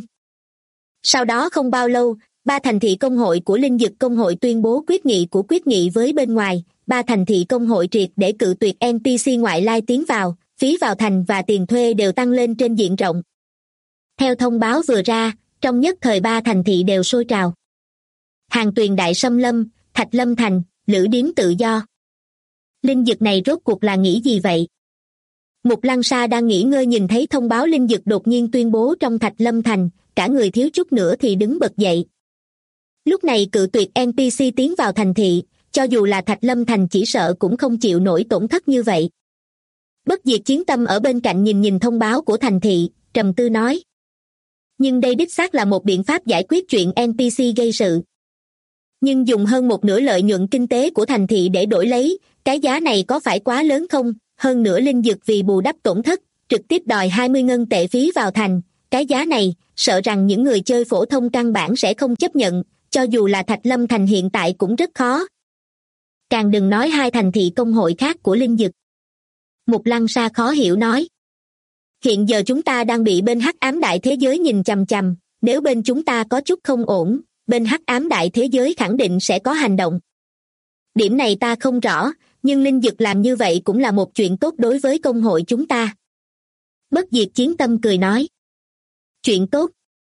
Sau đó không bao lâu, 3 thành thị công hội của linh dực công hội tuyên bố quyết nghị với bên ngoài, 3 thành thị công hội triệt để cự tuyệt NPC ngoại lai tiến vào, phí vào thành và tiền thuê đều tăng lên trên diện rộng. Theo thông báo vừa ra, trong nhất thời 3 thành thị đều sôi trào. Hàng Tuyền Đại Sâm Lâm, Thạch Lâm Thành, Lữ Điếm Tự Do. Linh dực này rốt cuộc là nghĩ gì vậy? Mục Lăng Sa đang nghỉ ngơi nhìn thấy thông báo linh dực đột nhiên tuyên bố trong Thạch Lâm Thành, cả người thiếu chút nữa thì đứng bật dậy. Lúc này cự tuyệt NPC tiến vào thành thị, cho dù là Thạch Lâm Thành chỉ sợ cũng không chịu nổi tổn thất như vậy. Bất Diệt Chiến Tâm ở bên cạnh nhìn thông báo của thành thị, trầm tư nói. Nhưng đây đích xác là một biện pháp giải quyết chuyện NPC gây sự. Nhưng dùng hơn một nửa lợi nhuận kinh tế của thành thị để đổi lấy, cái giá này có phải quá lớn không? Hơn nữa linh dực vì bù đắp tổn thất, trực tiếp đòi 20 ngân tệ phí vào thành, cái giá này, sợ rằng những người chơi phổ thông căn bản sẽ không chấp nhận, cho dù là Thạch Lâm Thành hiện tại cũng rất khó. Càng đừng nói 2 thành thị công hội khác của linh dực. Mục Lăng Sa khó hiểu nói. Hiện giờ chúng ta đang bị bên hắc ám đại thế giới nhìn chằm chằm, nếu bên chúng ta có chút không ổn, bên hắc ám đại thế giới khẳng định sẽ có hành động. Điểm này ta không rõ, nhưng linh dực làm như vậy cũng là một chuyện tốt đối với công hội chúng ta. Bất Diệt Chiến Tâm cười nói. Chuyện tốt.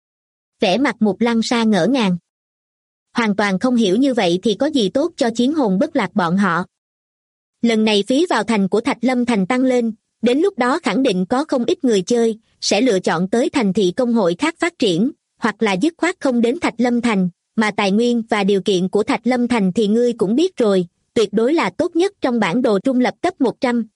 Vẻ mặt Mục Lăng Sa ngỡ ngàng. Hoàn toàn không hiểu như vậy thì có gì tốt cho chiến hồn bất lạc bọn họ. Lần này phí vào thành của Thạch Lâm Thành tăng lên, đến lúc đó khẳng định có không ít người chơi, sẽ lựa chọn tới thành thị công hội khác phát triển, hoặc là dứt khoát không đến Thạch Lâm Thành, mà tài nguyên và điều kiện của Thạch Lâm Thành thì ngươi cũng biết rồi, tuyệt đối là tốt nhất trong bản đồ trung lập cấp 100.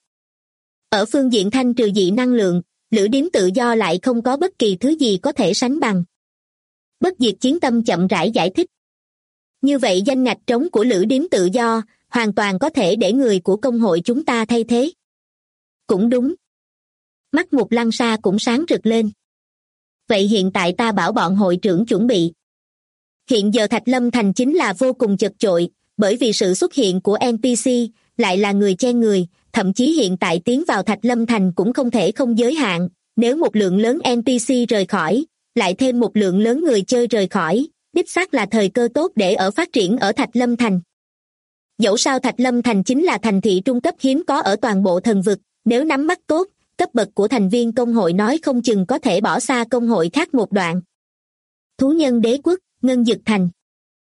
Ở phương diện thanh trừ dị năng lượng, Lữ Điếm Tự Do lại không có bất kỳ thứ gì có thể sánh bằng. Bất Diệt Chiến Tâm chậm rãi giải thích. Như vậy danh ngạch trống của Lữ Điếm Tự Do, hoàn toàn có thể để người của công hội chúng ta thay thế. Cũng đúng. Mắt Mục Lăng Sa cũng sáng rực lên. Vậy hiện tại ta bảo bọn hội trưởng chuẩn bị. Hiện giờ Thạch Lâm Thành chính là vô cùng chật chội, bởi vì sự xuất hiện của NPC, lại là người chen người, thậm chí hiện tại tiến vào Thạch Lâm Thành cũng không thể không giới hạn, nếu một lượng lớn NPC rời khỏi, lại thêm một lượng lớn người chơi rời khỏi, đích xác là thời cơ tốt để phát triển ở Thạch Lâm Thành. Dẫu sao Thạch Lâm Thành chính là thành thị trung cấp hiếm có ở toàn bộ thần vực, nếu nắm bắt tốt, cấp bậc của thành viên công hội nói không chừng có thể bỏ xa công hội khác một đoạn. Thú nhân đế quốc, Ngân Dực Thành.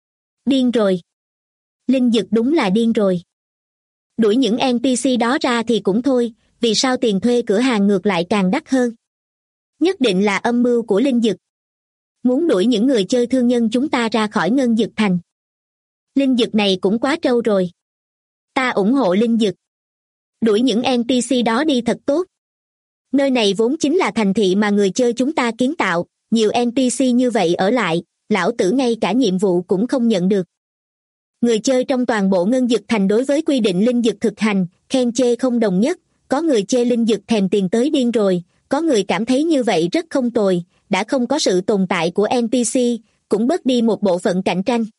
Điên rồi. Linh Dực đúng là điên rồi. Đuổi những NPC đó ra thì cũng thôi, vì sao tiền thuê cửa hàng ngược lại càng đắt hơn? Nhất định là âm mưu của Linh Dực. Muốn đuổi những người chơi thương nhân chúng ta ra khỏi Ngân Dực Thành. Linh Dực này cũng quá trâu rồi. Ta ủng hộ Linh Dực. Đuổi những NPC đó đi thật tốt. Nơi này vốn chính là thành thị mà người chơi chúng ta kiến tạo, nhiều NPC như vậy ở lại, lão tử ngay cả nhiệm vụ cũng không nhận được. Người chơi trong toàn bộ Ngân Dực Thành đối với quy định Linh Dực thực hành, khen chê không đồng nhất, có người chê Linh Dực thèm tiền tới điên rồi, có người cảm thấy như vậy rất không tồi, đã không có sự tồn tại của NPC, cũng bớt đi một bộ phận cạnh tranh.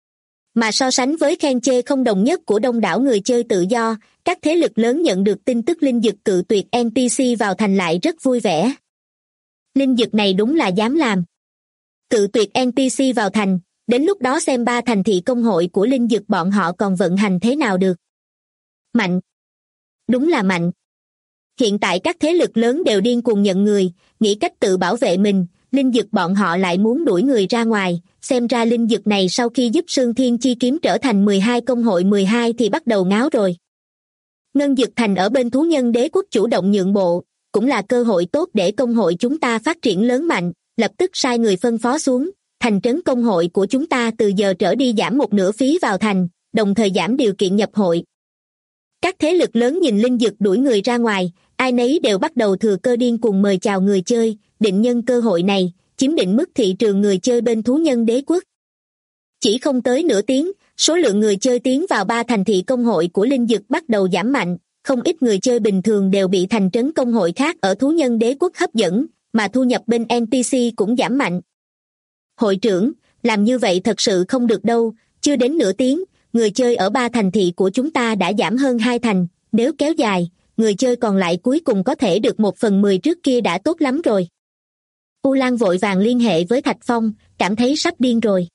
Mà so sánh với khen chê không đồng nhất của đông đảo người chơi tự do, các thế lực lớn nhận được tin tức Linh Dực cự tuyệt NPC vào thành lại rất vui vẻ. Linh Dực này đúng là dám làm. Cự tuyệt NPC vào thành, đến lúc đó xem ba thành thị công hội của Linh Dực bọn họ còn vận hành thế nào được. Mạnh. Đúng là mạnh. Hiện tại các thế lực lớn đều điên cuồng nhận người, nghĩ cách tự bảo vệ mình, Linh Dực bọn họ lại muốn đuổi người ra ngoài, xem ra Linh Dực này sau khi giúp Sương Thiên Chi kiếm trở thành 12 công hội 12 thì bắt đầu ngáo rồi. Ngân Dực Thành ở bên thú nhân đế quốc chủ động nhượng bộ, cũng là cơ hội tốt để công hội chúng ta phát triển lớn mạnh, lập tức sai người phân phó xuống, thành trấn công hội của chúng ta từ giờ trở đi giảm một nửa phí vào thành, đồng thời giảm điều kiện nhập hội. Các thế lực lớn nhìn Linh Dực đuổi người ra ngoài, ai nấy đều bắt đầu thừa cơ điên cuồng mời chào người chơi, định nhân cơ hội này, chiếm định mức thị trường người chơi bên thú nhân đế quốc. Chỉ không tới nửa tiếng, số lượng người chơi tiến vào ba thành thị công hội của Linh Dực bắt đầu giảm mạnh, không ít người chơi bình thường đều bị thành trấn công hội khác ở thú nhân đế quốc hấp dẫn, mà thu nhập bên NPC cũng giảm mạnh. Hội trưởng, làm như vậy thật sự không được đâu, chưa đến nửa tiếng, người chơi ở ba thành thị của chúng ta đã giảm hơn 2 thành, nếu kéo dài, người chơi còn lại cuối cùng có thể được 1/10 trước kia đã tốt lắm rồi. U Lan vội vàng liên hệ với Thạch Phong, cảm thấy sắp điên rồi.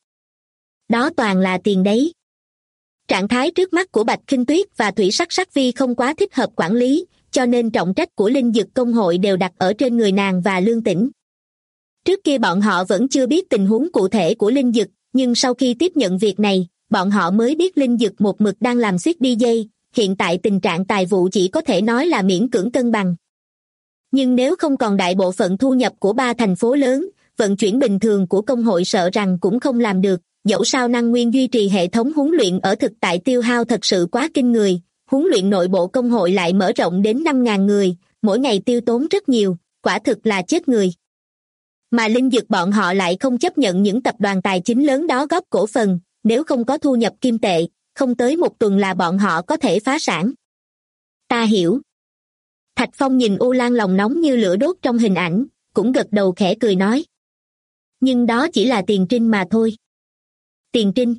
Đó toàn là tiền đấy. Trạng thái trước mắt của Bạch Khinh Tuyết và Thủy Sắc Sắc Vi không quá thích hợp quản lý, cho nên trọng trách của Linh Dực công hội đều đặt ở trên người nàng và Lương Tĩnh. Trước kia bọn họ vẫn chưa biết tình huống cụ thể của Linh Dực, nhưng sau khi tiếp nhận việc này, bọn họ mới biết Linh Dực một mực đang làm suýt đi dây, hiện tại tình trạng tài vụ chỉ có thể nói là miễn cưỡng cân bằng. Nhưng nếu không còn đại bộ phận thu nhập của ba thành phố lớn, vận chuyển bình thường của công hội sợ rằng cũng không làm được, dẫu sao năng nguyên duy trì hệ thống huấn luyện ở thực tại tiêu hao thật sự quá kinh người, huấn luyện nội bộ công hội lại mở rộng đến 5.000 người, mỗi ngày tiêu tốn rất nhiều, quả thực là chết người. Mà Linh Dực bọn họ lại không chấp nhận những tập đoàn tài chính lớn đó góp cổ phần, nếu không có thu nhập kim tệ, không tới một tuần là bọn họ có thể phá sản. Ta hiểu. Thạch Phong nhìn U Lan lòng nóng như lửa đốt trong hình ảnh, cũng gật đầu khẽ cười nói. Nhưng đó chỉ là tiền trinh mà thôi. Tiền trinh.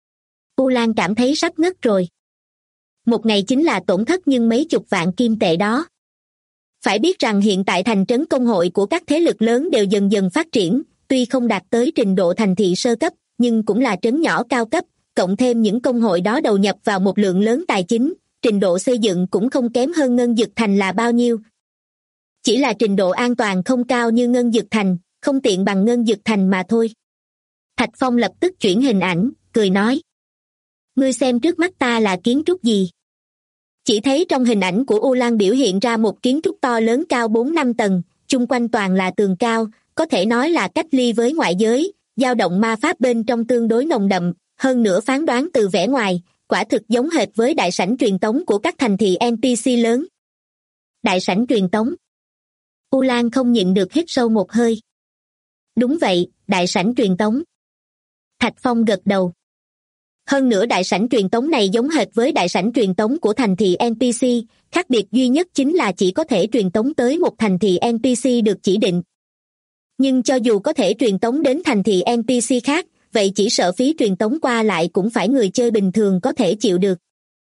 U Lan cảm thấy sắp ngất rồi. Một ngày chính là tổn thất nhưng mấy chục vạn kim tệ đó. Phải biết rằng hiện tại thành trấn công hội của các thế lực lớn đều dần dần phát triển, tuy không đạt tới trình độ thành thị sơ cấp, nhưng cũng là trấn nhỏ cao cấp, cộng thêm những công hội đó đầu nhập vào một lượng lớn tài chính, trình độ xây dựng cũng không kém hơn Ngân Dực Thành là bao nhiêu. Chỉ là trình độ an toàn không cao như Ngân Dực Thành, không tiện bằng Ngân Dực Thành mà thôi. Thạch Phong lập tức chuyển hình ảnh, cười nói. Ngươi xem trước mắt ta là kiến trúc gì? Chỉ thấy trong hình ảnh của U Lan biểu hiện ra một kiến trúc to lớn cao 4-5 tầng, chung quanh toàn là tường cao, có thể nói là cách ly với ngoại giới, dao động ma pháp bên trong tương đối nồng đậm, hơn nữa phán đoán từ vẻ ngoài, quả thực giống hệt với đại sảnh truyền tống của các thành thị NPC lớn. Đại sảnh truyền tống. U Lan không nhịn được hít sâu một hơi. Đúng vậy, đại sảnh truyền tống. Thạch Phong gật đầu. Hơn nữa đại sảnh truyền tống này giống hệt với đại sảnh truyền tống của thành thị NPC, khác biệt duy nhất chính là chỉ có thể truyền tống tới một thành thị NPC được chỉ định. Nhưng cho dù có thể truyền tống đến thành thị NPC khác, vậy chỉ sợ phí truyền tống qua lại cũng phải người chơi bình thường có thể chịu được.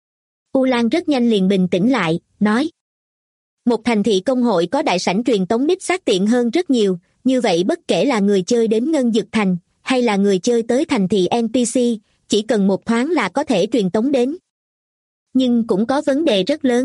U Lan rất nhanh liền bình tĩnh lại, nói. Một thành thị công hội có đại sảnh truyền tống đích xác tiện hơn rất nhiều, như vậy bất kể là người chơi đến Ngân Dực Thành, hay là người chơi tới thành thị NPC, chỉ cần một thoáng là có thể truyền tống đến. Nhưng cũng có vấn đề rất lớn.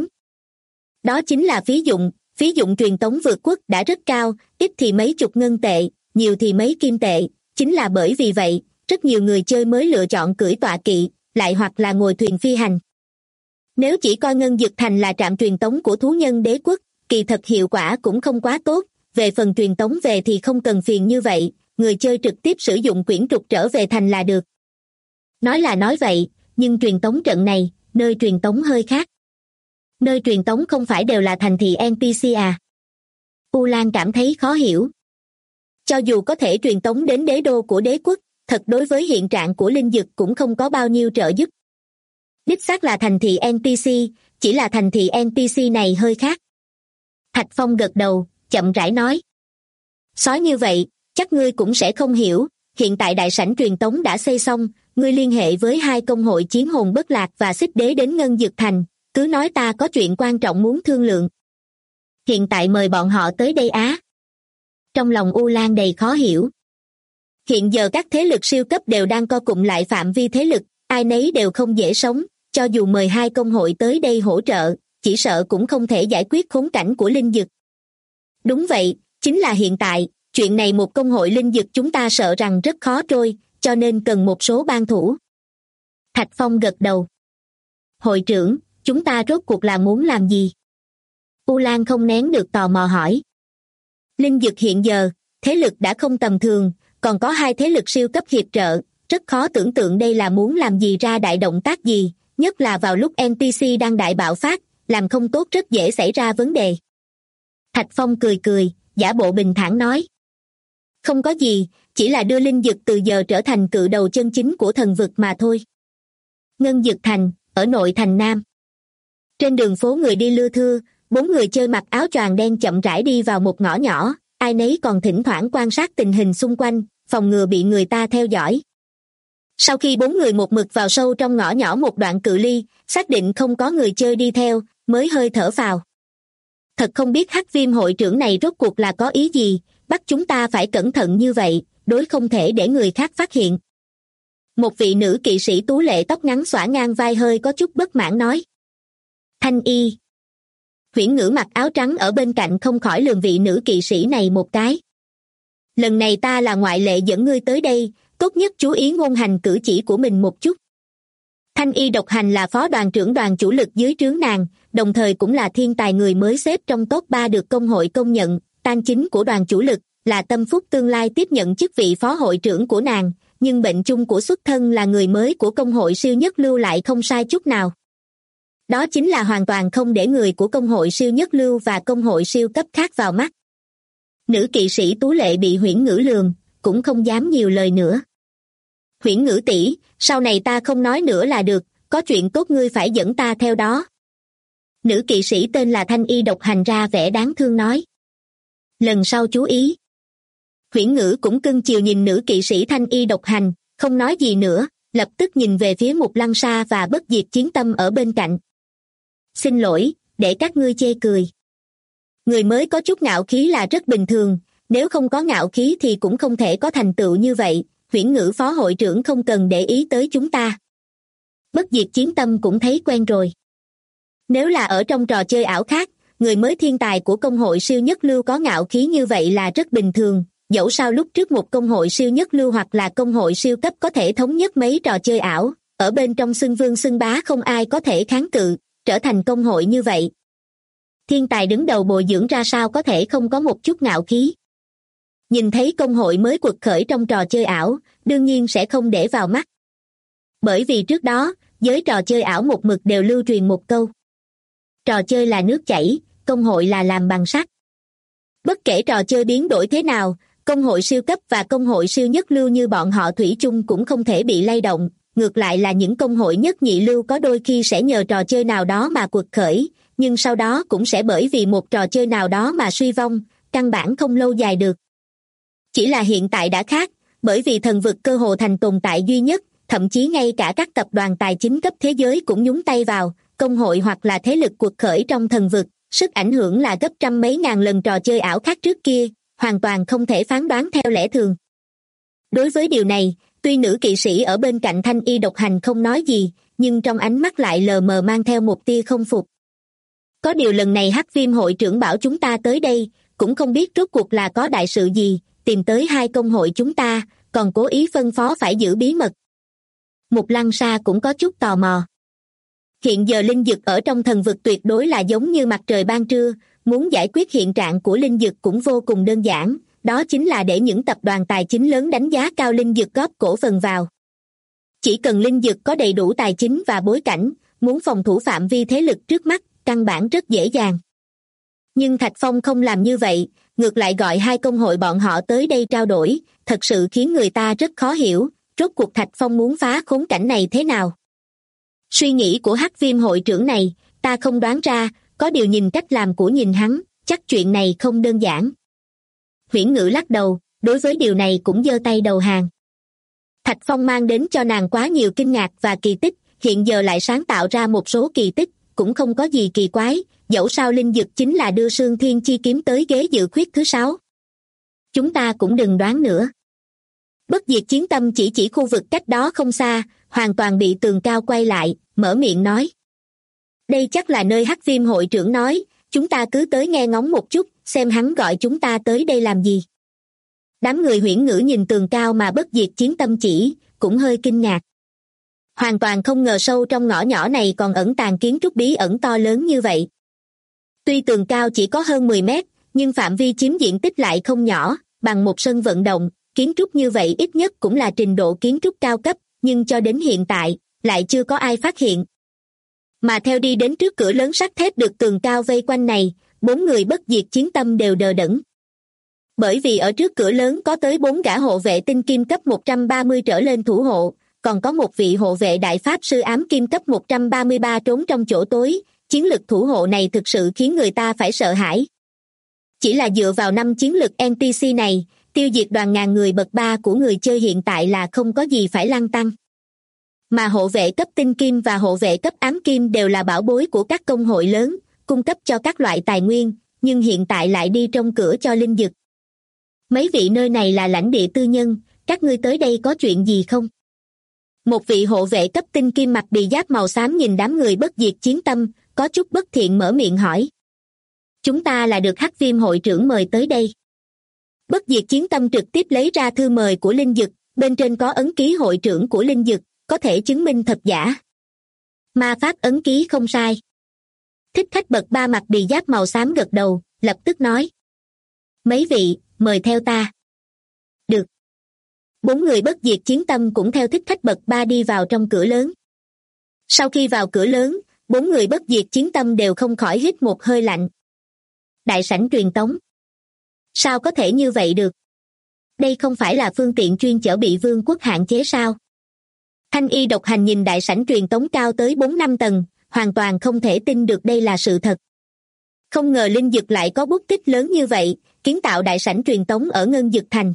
Đó chính là phí dụng truyền tống vượt quốc đã rất cao, ít thì mấy chục ngân tệ, nhiều thì mấy kim tệ, chính là bởi vì vậy, rất nhiều người chơi mới lựa chọn cưỡi tọa kỵ, lại hoặc là ngồi thuyền phi hành. Nếu chỉ coi Ngân Dực Thành là trạm truyền tống của thú nhân đế quốc, kỳ thật hiệu quả cũng không quá tốt, về phần truyền tống về thì không cần phiền như vậy, người chơi trực tiếp sử dụng quyển trục trở về thành là được. Nói là nói vậy, nhưng truyền tống trận này, nơi truyền tống hơi khác. Nơi truyền tống không phải đều là thành thị NPC à? U Lan cảm thấy khó hiểu. Cho dù có thể truyền tống đến đế đô của đế quốc, thật đối với hiện trạng của linh dực cũng không có bao nhiêu trợ giúp. Đích xác là thành thị NPC, chỉ là thành thị NPC này hơi khác. Thạch Phong gật đầu, chậm rãi nói. Nói như vậy, chắc ngươi cũng sẽ không hiểu, hiện tại đại sảnh truyền tống đã xây xong, ngươi liên hệ với hai công hội Chiến Hồn Bất Lạc và Xích Đế đến Ngân Dực Thành, cứ nói ta có chuyện quan trọng muốn thương lượng. Hiện tại mời bọn họ tới đây á. Trong lòng U Lan đầy khó hiểu. Hiện giờ các thế lực siêu cấp đều đang co cụm lại phạm vi thế lực, ai nấy đều không dễ sống, cho dù mời hai công hội tới đây hỗ trợ, chỉ sợ cũng không thể giải quyết khốn cảnh của linh dực. Đúng vậy, chính là hiện tại, chuyện này một công hội linh dực chúng ta sợ rằng rất khó trôi, cho nên cần một số ban thủ. Thạch Phong gật đầu. Hội trưởng, chúng ta rốt cuộc là muốn làm gì? U Lan không nén được tò mò hỏi. Linh dực hiện giờ, thế lực đã không tầm thường, còn có hai thế lực siêu cấp hiệp trợ, rất khó tưởng tượng đây là muốn làm gì ra đại động tác gì, nhất là vào lúc NPC đang đại bạo phát, làm không tốt rất dễ xảy ra vấn đề. Thạch Phong cười cười, giả bộ bình thản nói. Không có gì, chỉ là đưa linh dực từ giờ trở thành cự đầu chân chính của thần vực mà thôi. Ngân Dực Thành, ở nội thành Nam. Trên đường phố người đi lưa thưa, 4 người chơi mặc áo choàng đen chậm rãi đi vào một ngõ nhỏ, ai nấy còn thỉnh thoảng quan sát tình hình xung quanh, phòng ngừa bị người ta theo dõi. Sau khi 4 người một mực vào sâu trong ngõ nhỏ một đoạn cự ly, xác định không có người chơi đi theo, mới hơi thở phào. Thật không biết Hắc Viêm hội trưởng này rốt cuộc là có ý gì, bắt chúng ta phải cẩn thận như vậy, đối không thể để người khác phát hiện. Một vị nữ kỵ sĩ tú lệ tóc ngắn xõa ngang vai hơi có chút bất mãn nói. Thanh Y. Huyễn Ngữ mặc áo trắng ở bên cạnh không khỏi lườm vị nữ kỵ sĩ này một cái. Lần này ta là ngoại lệ dẫn ngươi tới đây, tốt nhất chú ý ngôn hành cử chỉ của mình một chút. Thanh Y Độc Hành là phó đoàn trưởng đoàn chủ lực dưới trướng nàng, đồng thời cũng là thiên tài người mới xếp trong top 3 được công hội công nhận, tan chính của đoàn chủ lực, là tâm phúc tương lai tiếp nhận chức vị phó hội trưởng của nàng, nhưng bệnh chung của xuất thân là người mới của công hội siêu nhất lưu lại không sai chút nào. Đó chính là hoàn toàn không để người của công hội siêu nhất lưu và công hội siêu cấp khác vào mắt. Nữ kỵ sĩ tú lệ bị Huyễn Ngữ lườm, cũng không dám nhiều lời nữa. Huyễn Ngữ tỷ, sau này ta không nói nữa là được, có chuyện tốt ngươi phải dẫn ta theo đó. Nữ kỵ sĩ tên là Thanh Y Độc Hành ra vẻ đáng thương nói. Lần sau chú ý. Huyễn Ngữ cũng cưng chiều nhìn nữ kỵ sĩ Thanh Y Độc Hành, không nói gì nữa, lập tức nhìn về phía Mục Lăng Sa và Bất Diệt Chiến Tâm ở bên cạnh. Xin lỗi, để các ngươi chê cười. Người mới có chút ngạo khí là rất bình thường, nếu không có ngạo khí thì cũng không thể có thành tựu như vậy, Huyễn Ngữ phó hội trưởng không cần để ý tới chúng ta. Bất Diệt Chiến Tâm cũng thấy quen rồi. Nếu là ở trong trò chơi ảo khác, người mới thiên tài của công hội siêu nhất lưu có ngạo khí như vậy là rất bình thường, dẫu sao lúc trước một công hội siêu nhất lưu hoặc là công hội siêu cấp có thể thống nhất mấy trò chơi ảo, ở bên trong xưng vương xưng bá không ai có thể kháng cự, trở thành công hội như vậy. Thiên tài đứng đầu bồi dưỡng ra sao có thể không có một chút ngạo khí. Nhìn thấy công hội mới quật khởi trong trò chơi ảo, đương nhiên sẽ không để vào mắt. Bởi vì trước đó, giới trò chơi ảo một mực đều lưu truyền một câu. Trò chơi là nước chảy, công hội là làm bằng sắt. Bất kể trò chơi biến đổi thế nào, công hội siêu cấp và công hội siêu nhất lưu như bọn họ thủy chung cũng không thể bị lay động, ngược lại là những công hội nhất nhị lưu có đôi khi sẽ nhờ trò chơi nào đó mà quật khởi, nhưng sau đó cũng sẽ bởi vì một trò chơi nào đó mà suy vong, căn bản không lâu dài được. Chỉ là hiện tại đã khác, bởi vì thần vực cơ hồ thành tồn tại duy nhất, thậm chí ngay cả các tập đoàn tài chính cấp thế giới cũng nhúng tay vào, công hội hoặc là thế lực quật khởi trong thần vực, sức ảnh hưởng là gấp trăm mấy ngàn lần trò chơi ảo khác trước kia, hoàn toàn không thể phán đoán theo lẽ thường. Đối với điều này, tuy nữ kỵ sĩ ở bên cạnh Thanh Y độc hành không nói gì, nhưng trong ánh mắt lại lờ mờ mang theo một tia không phục. Có điều lần này Hắc Viêm hội trưởng bảo chúng ta tới đây, cũng không biết rốt cuộc là có đại sự gì, tìm tới hai công hội chúng ta, còn cố ý phân phó phải giữ bí mật. Mục Lăng Sa cũng có chút tò mò. Hiện giờ linh dực ở trong thần vực tuyệt đối là giống như mặt trời ban trưa, muốn giải quyết hiện trạng của linh dực cũng vô cùng đơn giản, đó chính là để những tập đoàn tài chính lớn đánh giá cao linh dực góp cổ phần vào. Chỉ cần linh dực có đầy đủ tài chính và bối cảnh, muốn phòng thủ phạm vi thế lực trước mắt, căn bản rất dễ dàng. Nhưng Thạch Phong không làm như vậy, ngược lại gọi hai công hội bọn họ tới đây trao đổi, thật sự khiến người ta rất khó hiểu, rốt cuộc Thạch Phong muốn phá khốn cảnh này thế nào. Suy nghĩ của Hắc Viêm hội trưởng này, ta không đoán ra, có điều nhìn cách làm của nhìn hắn, chắc chuyện này không đơn giản. Huyễn Ngữ lắc đầu, đối với điều này cũng giơ tay đầu hàng. Thạch Phong mang đến cho nàng quá nhiều kinh ngạc và kỳ tích, hiện giờ lại sáng tạo ra một số kỳ tích, cũng không có gì kỳ quái, dẫu sao linh dực chính là đưa Sương Thiên Chi kiếm tới ghế dự khuyết thứ 6. Chúng ta cũng đừng đoán nữa. Bất diệt chiến tâm chỉ khu vực cách đó không xa, hoàn toàn bị tường cao quay lại, mở miệng nói. Đây chắc là nơi Hắc Viêm hội trưởng nói, chúng ta cứ tới nghe ngóng một chút, xem hắn gọi chúng ta tới đây làm gì. Đám người Huyễn Ngữ nhìn tường cao mà bất diệt chiến tâm chỉ, cũng hơi kinh ngạc. Hoàn toàn không ngờ sâu trong ngõ nhỏ này còn ẩn tàng kiến trúc bí ẩn to lớn như vậy. Tuy tường cao chỉ có hơn 10 mét, nhưng phạm vi chiếm diện tích lại không nhỏ, bằng một sân vận động, kiến trúc như vậy ít nhất cũng là trình độ kiến trúc cao cấp, nhưng cho đến hiện tại, lại chưa có ai phát hiện. Mà theo đi đến trước cửa lớn sắt thép được tường cao vây quanh này, 4 người bất diệt chiến tâm đều đờ đẫn. Bởi vì ở trước cửa lớn có tới 4 gã hộ vệ tinh kim cấp 130 trở lên thủ hộ, còn có một vị hộ vệ đại pháp sư ám kim cấp 133 trốn trong chỗ tối, chiến lực thủ hộ này thực sự khiến người ta phải sợ hãi. Chỉ là dựa vào 5 chiến lực NPC này, tiêu diệt đoàn ngàn người bậc 3 của người chơi hiện tại là không có gì phải lăn tăn. Mà hộ vệ cấp tinh kim và hộ vệ cấp ám kim đều là bảo bối của các công hội lớn, cung cấp cho các loại tài nguyên, nhưng hiện tại lại đi trong cửa cho linh dực. Mấy vị nơi này là lãnh địa tư nhân, các ngươi tới đây có chuyện gì không? Một vị hộ vệ cấp tinh kim mặc bì giáp màu xám nhìn đám người bất diệt chiến tâm, có chút bất thiện mở miệng hỏi. Chúng ta là được Hắc Viêm hội trưởng mời tới đây. Bất diệt chiến tâm trực tiếp lấy ra thư mời của linh dực, bên trên có ấn ký hội trưởng của linh dực, có thể chứng minh thật giả. Ma pháp ấn ký không sai. Thích Khách bậc 3 mặc bì giáp màu xám gật đầu, lập tức nói. Mấy vị, mời theo ta. Được. 4 người bất diệt chiến tâm cũng theo Thích Khách bậc 3 đi vào trong cửa lớn. Sau khi vào cửa lớn, 4 người bất diệt chiến tâm đều không khỏi hít một hơi lạnh. Đại sảnh truyền tống. Sao có thể như vậy được? Đây không phải là phương tiện chuyên chở bị vương quốc hạn chế sao? Thanh Y độc hành nhìn đại sảnh truyền tống cao tới 4-5 tầng, hoàn toàn không thể tin được đây là sự thật. Không ngờ linh dực lại có bút tích lớn như vậy, kiến tạo đại sảnh truyền tống ở Ngân Dực Thành.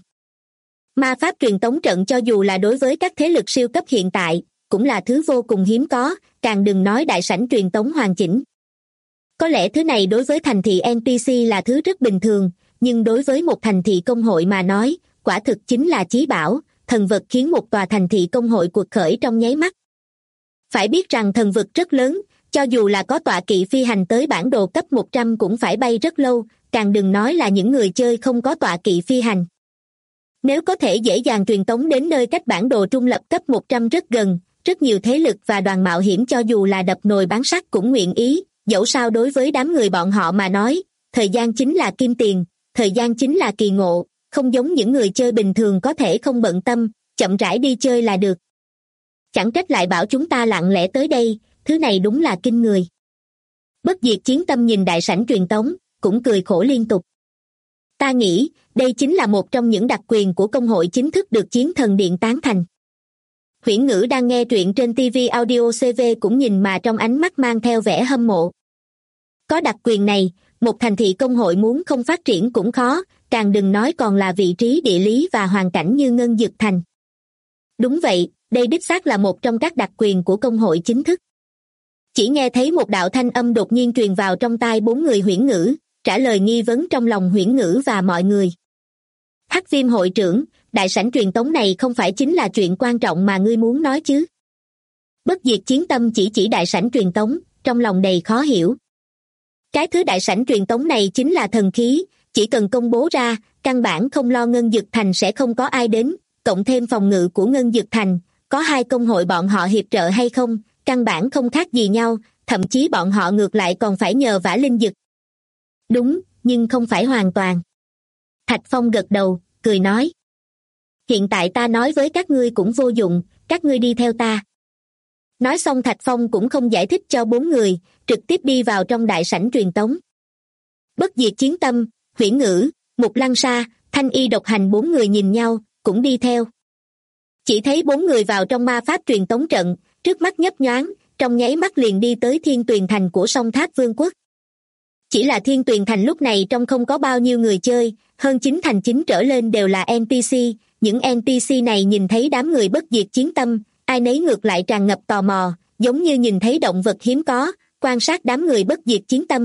Ma pháp truyền tống trận cho dù là đối với các thế lực siêu cấp hiện tại, cũng là thứ vô cùng hiếm có, càng đừng nói đại sảnh truyền tống hoàn chỉnh. Có lẽ thứ này đối với thành thị NPC là thứ rất bình thường, nhưng đối với một thành thị công hội mà nói, quả thực chính là chí bảo, thần vật khiến một tòa thành thị công hội quật khởi trong nháy mắt. Phải biết rằng thần vực rất lớn, cho dù là có tọa kỵ phi hành tới bản đồ cấp 100 cũng phải bay rất lâu, càng đừng nói là những người chơi không có tọa kỵ phi hành. Nếu có thể dễ dàng truyền tống đến nơi cách bản đồ trung lập cấp 100 rất gần, rất nhiều thế lực và đoàn mạo hiểm cho dù là đập nồi bán sắt cũng nguyện ý, dẫu sao đối với đám người bọn họ mà nói, thời gian chính là kim tiền, thời gian chính là kỳ ngộ, không giống những người chơi bình thường có thể không bận tâm, chậm rãi đi chơi là được. Chẳng trách lại bảo chúng ta lặng lẽ tới đây, thứ này đúng là kinh người. Bất diệt chiến tâm nhìn đại sảnh truyền tống, cũng cười khổ liên tục. Ta nghĩ, đây chính là một trong những đặc quyền của công hội chính thức được Chiến Thần Điện tán thành. Huyễn Ngữ đang nghe truyện trên TV Audio CV cũng nhìn mà trong ánh mắt mang theo vẻ hâm mộ. Có đặc quyền này, một thành thị công hội muốn không phát triển cũng khó, càng đừng nói còn là vị trí địa lý và hoàn cảnh như Ngân Dực Thành. Đúng vậy, đây đích xác là một trong các đặc quyền của công hội chính thức. Chỉ nghe thấy một đạo thanh âm đột nhiên truyền vào trong tai bốn người Huyễn Ngữ, trả lời nghi vấn trong lòng Huyễn Ngữ và mọi người. Hắc Viêm hội trưởng, đại sảnh truyền tống này không phải chính là chuyện quan trọng mà ngươi muốn nói chứ? Bất diệt chiến tâm chỉ đại sảnh truyền tống, trong lòng đầy khó hiểu. Cái thứ đại sảnh truyền tống này chính là thần khí, chỉ cần công bố ra, căn bản không lo Ngân Dực Thành sẽ không có ai đến, cộng thêm phòng ngự của Ngân Dực Thành, có hai công hội bọn họ hiệp trợ hay không, căn bản không khác gì nhau, thậm chí bọn họ ngược lại còn phải nhờ vả linh dực. Đúng, nhưng không phải hoàn toàn. Thạch Phong gật đầu, cười nói. Hiện tại ta nói với các ngươi cũng vô dụng, các ngươi đi theo ta. Nói xong Thạch Phong cũng không giải thích cho bốn người, trực tiếp đi vào trong đại sảnh truyền tống. Bất diệt chiến tâm, Huyễn Ngữ, Mục Lăng Sa, Thanh Y Độc Hành bốn người nhìn nhau, cũng đi theo. Chỉ thấy bốn người vào trong ma pháp truyền tống trận, trước mắt nhấp nhoáng, trong nháy mắt liền đi tới Thiên Tuyền Thành của Song Tháp Vương quốc. Chỉ là Thiên Tuyền Thành lúc này trong không có bao nhiêu người chơi, hơn 9 thành 9 trở lên đều là NPC, những NPC này nhìn thấy đám người bất diệt chiến tâm, ai nấy ngược lại tràn ngập tò mò, giống như nhìn thấy động vật hiếm có, quan sát đám người bất diệt chiến tâm.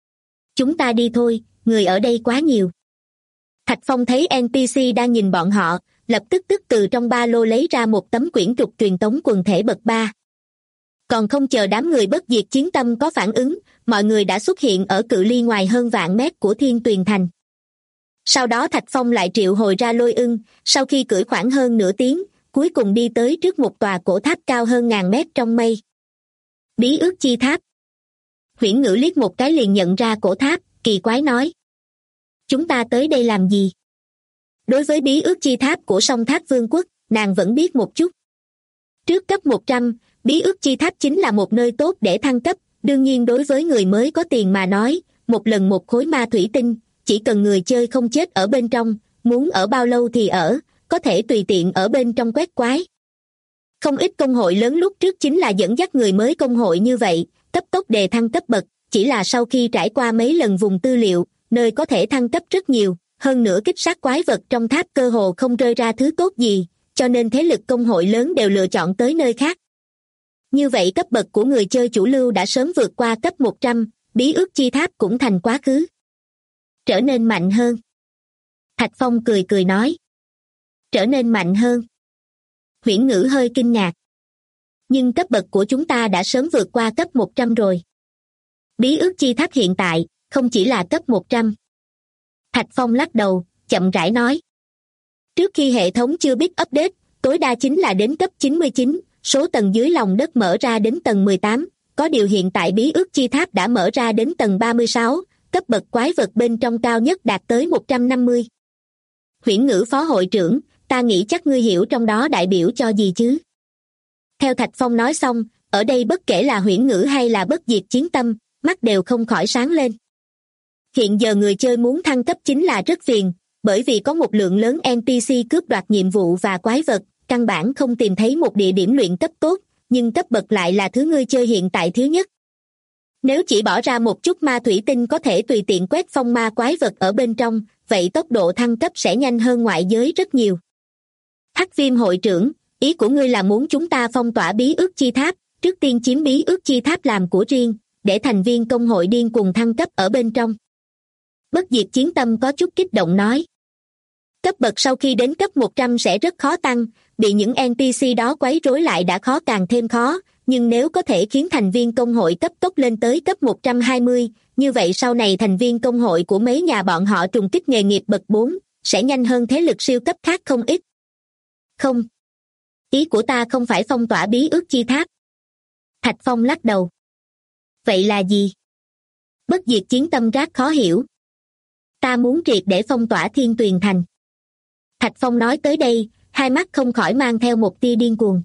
Chúng ta đi thôi, người ở đây quá nhiều. Thạch Phong thấy NPC đang nhìn bọn họ, lập tức từ trong ba lô lấy ra một tấm quyển trục truyền tống quần thể bậc 3. Còn không chờ đám người bất diệt chiến tâm có phản ứng, mọi người đã xuất hiện ở cự ly ngoài hơn vạn mét của Thiên Tuyền Thành. Sau đó Thạch Phong lại triệu hồi ra Lôi Ưng, sau khi cưỡi khoảng hơn nửa tiếng, cuối cùng đi tới trước một tòa cổ tháp cao hơn ngàn mét trong mây. Bí ước chi tháp. Huyễn Ngữ liếc một cái liền nhận ra cổ tháp, kỳ quái nói. Chúng ta tới đây làm gì? Đối với bí ước chi tháp của Song Tháp Vương quốc, nàng vẫn biết một chút. Trước cấp 100, bí ước chi tháp chính là một nơi tốt để thăng cấp, đương nhiên đối với người mới có tiền mà nói, một lần một khối ma thủy tinh, chỉ cần người chơi không chết ở bên trong, muốn ở bao lâu thì ở, có thể tùy tiện ở bên trong quét quái. Không ít công hội lớn lúc trước chính là dẫn dắt người mới công hội như vậy, cấp tốc đề thăng cấp bậc, chỉ là sau khi trải qua mấy lần vùng tư liệu, nơi có thể thăng cấp rất nhiều, hơn nữa kích sát quái vật trong tháp cơ hồ không rơi ra thứ tốt gì, cho nên thế lực công hội lớn đều lựa chọn tới nơi khác. Như vậy cấp bậc của người chơi chủ lưu đã sớm vượt qua cấp 100, bí ước chi tháp cũng thành quá khứ. Trở nên mạnh hơn. Thạch Phong cười nói. Trở nên mạnh hơn. Huyễn Ngữ hơi kinh ngạc. Nhưng cấp bậc của chúng ta đã sớm vượt qua cấp 100 rồi. Bí ước chi tháp hiện tại, không chỉ là cấp 100. Thạch Phong lắc đầu, chậm rãi nói. Trước khi hệ thống chưa biết update, tối đa chính là đến cấp 99, số tầng dưới lòng đất mở ra đến tầng 18, có điều hiện tại bí ước chi tháp đã mở ra đến tầng 36, cấp bậc quái vật bên trong cao nhất đạt tới 150. Huyễn Ngữ phó hội trưởng, ta nghĩ chắc ngươi hiểu trong đó đại biểu cho gì chứ? Theo Thạch Phong nói xong, ở đây bất kể là Huyễn Ngữ hay là bất diệt chiến tâm, mắt đều không khỏi sáng lên. Hiện giờ người chơi muốn thăng cấp chính là rất phiền, bởi vì có một lượng lớn NPC cướp đoạt nhiệm vụ và quái vật, căn bản không tìm thấy một địa điểm luyện cấp tốt, nhưng cấp bậc lại là thứ người chơi hiện tại thiếu nhất. Nếu chỉ bỏ ra một chút ma thủy tinh có thể tùy tiện quét phong ma quái vật ở bên trong, vậy tốc độ thăng cấp sẽ nhanh hơn ngoại giới rất nhiều. Hắc Viêm hội trưởng, ý của ngươi là muốn chúng ta phong tỏa bí ước chi tháp, trước tiên chiếm bí ước chi tháp làm của riêng, để thành viên công hội điên cuồng thăng cấp ở bên trong. Bất diệt chiến tâm có chút kích động nói. Cấp bậc sau khi đến cấp 100 sẽ rất khó tăng, bị những NPC đó quấy rối lại đã khó càng thêm khó, nhưng nếu có thể khiến thành viên công hội cấp tốc lên tới cấp 120, như vậy sau này thành viên công hội của mấy nhà bọn họ trùng kích nghề nghiệp bậc 4, sẽ nhanh hơn thế lực siêu cấp khác không ít. Không. Ý của ta không phải phong tỏa bí ước chi tháp. Thạch Phong lắc đầu. Vậy là gì? Bất diệt chiến tâm rác khó hiểu. Ta muốn triệt để phong tỏa Thiên Tuyền Thành. Thạch Phong nói tới đây, hai mắt không khỏi mang theo một tia điên cuồng.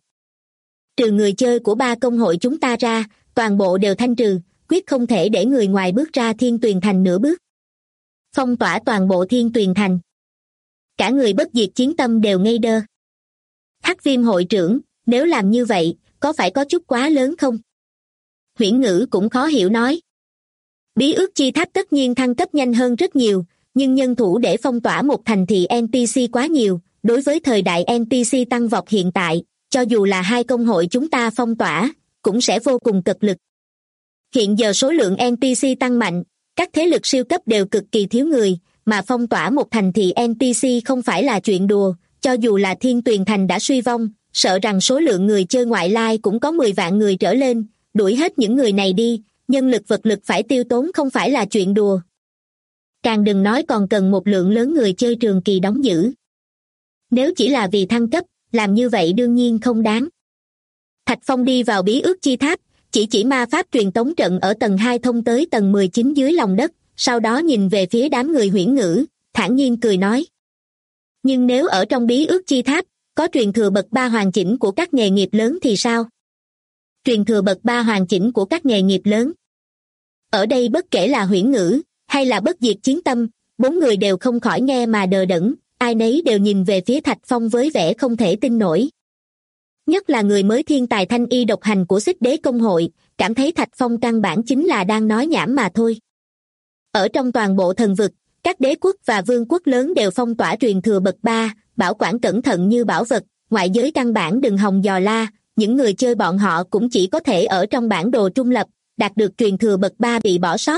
Trừ người chơi của 3 công hội chúng ta ra, toàn bộ đều thanh trừ, quyết không thể để người ngoài bước ra Thiên Tuyền Thành nửa bước. Phong tỏa toàn bộ Thiên Tuyền Thành. Cả người bất diệt chiến tâm đều ngây đơ. Hắc Viêm hội trưởng, Nếu làm như vậy, có phải có chút quá lớn không? Huyễn Ngữ cũng khó hiểu nói. Bí ước chi tháp tất nhiên thăng cấp nhanh hơn rất nhiều, nhưng nhân thủ để phong tỏa một thành thị NPC quá nhiều, đối với thời đại NPC tăng vọt hiện tại, cho dù là hai công hội chúng ta phong tỏa, cũng sẽ vô cùng cực lực. Hiện giờ số lượng NPC tăng mạnh, các thế lực siêu cấp đều cực kỳ thiếu người, mà phong tỏa một thành thị NPC không phải là chuyện đùa, cho dù là Thiên Tuyền Thành đã suy vong, sợ rằng số lượng người chơi ngoại lai cũng có 10 vạn người trở lên, đuổi hết những người này đi, nhân lực vật lực phải tiêu tốn không phải là chuyện đùa. Càng đừng nói còn cần một lượng lớn người chơi trường kỳ đóng giữ. Nếu chỉ là vì thăng cấp, làm như vậy đương nhiên không đáng. Thạch Phong đi vào bí ước chi tháp, chỉ ma pháp truyền tống trận ở tầng 2 thông tới tầng 19 dưới lòng đất, sau đó nhìn về phía đám người Huyễn Ngữ, thản nhiên cười nói. Nhưng nếu ở trong bí ước chi tháp, có truyền thừa bậc 3 hoàn chỉnh của các nghề nghiệp lớn thì sao? Truyền thừa bậc 3 hoàn chỉnh của các nghề nghiệp lớn. Ở đây bất kể là Huyễn Ngữ, hay là Bất Diệt Chiến Tâm, 4 người đều không khỏi nghe mà đờ đẫn, ai nấy đều nhìn về phía Thạch Phong với vẻ không thể tin nổi. Nhất là người mới thiên tài thanh y độc hành của Xích Đế Công hội, cảm thấy Thạch Phong căn bản chính là đang nói nhảm mà thôi. Ở trong toàn bộ thần vực, các đế quốc và vương quốc lớn đều phong tỏa truyền thừa bậc 3, bảo quản cẩn thận như bảo vật, ngoại giới căn bản đừng hòng dò la, những người chơi bọn họ cũng chỉ có thể ở trong bản đồ trung lập, đạt được truyền thừa bậc 3 bị bỏ sót.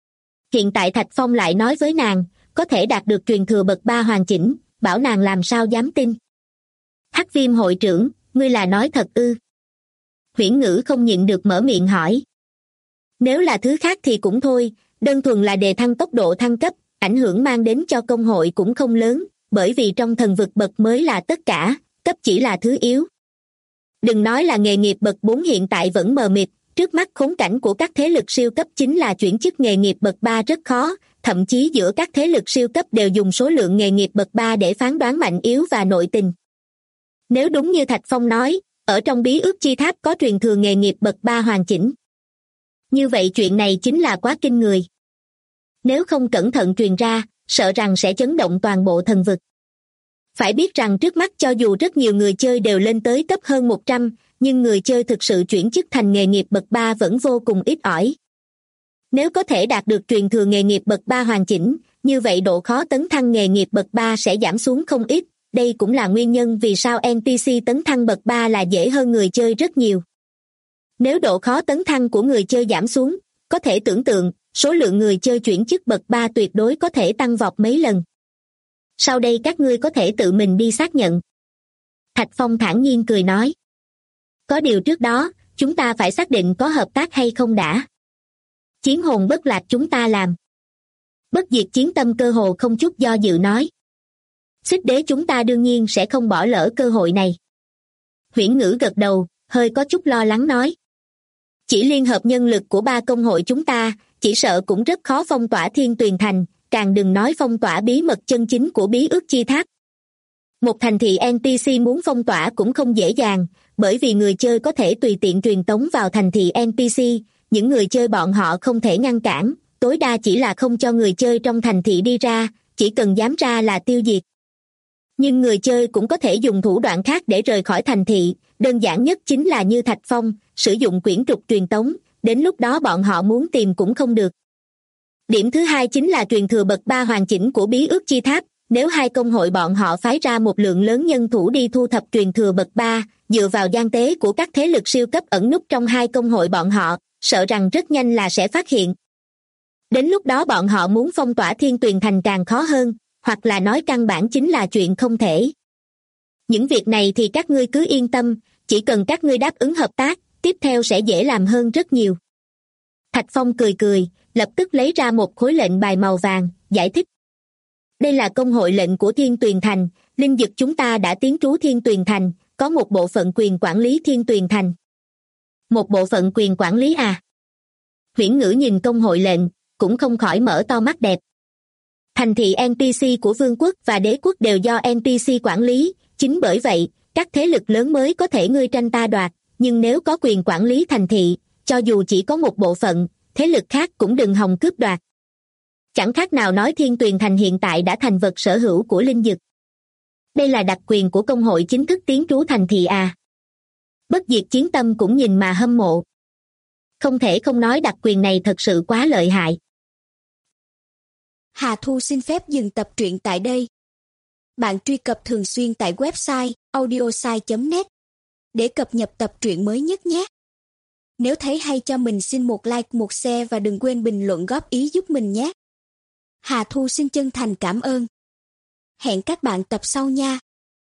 Hiện tại Thạch Phong lại nói với nàng, có thể đạt được truyền thừa bậc 3 hoàn chỉnh, bảo nàng làm sao dám tin. Hắc Viêm hội trưởng, ngươi là nói thật ư? Huyễn Ngữ không nhịn được mở miệng hỏi. Nếu là thứ khác thì cũng thôi, đơn thuần là đề thăng tốc độ thăng cấp, ảnh hưởng mang đến cho công hội cũng không lớn, bởi vì trong thần vực bậc mới là tất cả, cấp chỉ là thứ yếu. Đừng nói là nghề nghiệp bậc 4 hiện tại vẫn mờ mịt, trước mắt khốn cảnh của các thế lực siêu cấp chính là chuyển chức nghề nghiệp bậc 3 rất khó, thậm chí giữa các thế lực siêu cấp đều dùng số lượng nghề nghiệp bậc 3 để phán đoán mạnh yếu và nội tình. Nếu đúng như Thạch Phong nói, ở trong bí ước chi tháp có truyền thừa nghề nghiệp bậc 3 hoàn chỉnh. Như vậy chuyện này chính là quá kinh người. Nếu không cẩn thận truyền ra, sợ rằng sẽ chấn động toàn bộ thần vực. Phải biết rằng trước mắt cho dù rất nhiều người chơi đều lên tới cấp hơn 100, nhưng người chơi thực sự chuyển chức thành nghề nghiệp bậc 3 vẫn vô cùng ít ỏi. Nếu có thể đạt được truyền thừa nghề nghiệp bậc 3 hoàn chỉnh, như vậy độ khó tấn thăng nghề nghiệp bậc 3 sẽ giảm xuống không ít, đây cũng là nguyên nhân vì sao NPC tấn thăng bậc 3 là dễ hơn người chơi rất nhiều. Nếu độ khó tấn thăng của người chơi giảm xuống, có thể tưởng tượng, số lượng người chơi chuyển chức bậc 3 tuyệt đối có thể tăng vọt mấy lần. Sau đây các ngươi có thể tự mình đi xác nhận. Thạch Phong thản nhiên cười nói. Có điều trước đó, chúng ta phải xác định có hợp tác hay không đã. Chiến hồn bất lạc chúng ta làm. Bất Diệt Chiến Tâm cơ hồ không chút do dự nói. Xích Đế chúng ta đương nhiên sẽ không bỏ lỡ cơ hội này. Huyễn Ngữ gật đầu, hơi có chút lo lắng nói. Chỉ liên hợp nhân lực của 3 công hội chúng ta, chỉ sợ cũng rất khó phong tỏa Thiên Tuyền Thành, càng đừng nói phong tỏa bí mật chân chính của bí ước chi tháp. Một thành thị NPC muốn phong tỏa cũng không dễ dàng, bởi vì người chơi có thể tùy tiện truyền tống vào thành thị NPC, những người chơi bọn họ không thể ngăn cản, tối đa chỉ là không cho người chơi trong thành thị đi ra, chỉ cần dám ra là tiêu diệt. Nhưng người chơi cũng có thể dùng thủ đoạn khác để rời khỏi thành thị, đơn giản nhất chính là như Thạch Phong, sử dụng quyển trục truyền tống, đến lúc đó bọn họ muốn tìm cũng không được. Điểm thứ hai chính là truyền thừa bậc 3 hoàn chỉnh của bí ước chi tháp, nếu hai công hội bọn họ phái ra một lượng lớn nhân thủ đi thu thập truyền thừa bậc 3, dựa vào gian tế của các thế lực siêu cấp ẩn núp trong hai công hội bọn họ, sợ rằng rất nhanh là sẽ phát hiện. Đến lúc đó bọn họ muốn phong tỏa Thiên Tuyền Thành càng khó hơn, hoặc là nói căn bản chính là chuyện không thể. Những việc này thì các ngươi cứ yên tâm, chỉ cần các ngươi đáp ứng hợp tác, tiếp theo sẽ dễ làm hơn rất nhiều. Thạch Phong cười cười, lập tức lấy ra một khối lệnh bài màu vàng, giải thích. Đây là công hội lệnh của Thiên Tuyền Thành, linh dực chúng ta đã tiến trú Thiên Tuyền Thành, có một bộ phận quyền quản lý Thiên Tuyền Thành. Một bộ phận quyền quản lý à? Huyễn Ngữ nhìn công hội lệnh, cũng không khỏi mở to mắt đẹp. Thành thị NPC của vương quốc và đế quốc đều do NPC quản lý, chính bởi vậy, các thế lực lớn mới có thể ngươi tranh ta đoạt, nhưng nếu có quyền quản lý thành thị, cho dù chỉ có một bộ phận, thế lực khác cũng đừng hòng cướp đoạt. Chẳng khác nào nói Thiên Tuyền Thành hiện tại đã thành vật sở hữu của linh dực. Đây là đặc quyền của công hội chính thức tiến trú thành thị à? Bất diệt chiến tâm cũng nhìn mà hâm mộ. Không thể không nói đặc quyền này thật sự quá lợi hại. Hà Thu xin phép dừng tập truyện tại đây. Bạn truy cập thường xuyên tại website audiosai.net để cập nhật tập truyện mới nhất nhé. Nếu thấy hay cho mình xin một like, một share và đừng quên bình luận góp ý giúp mình nhé. Hà Thu xin chân thành cảm ơn. Hẹn các bạn tập sau nha.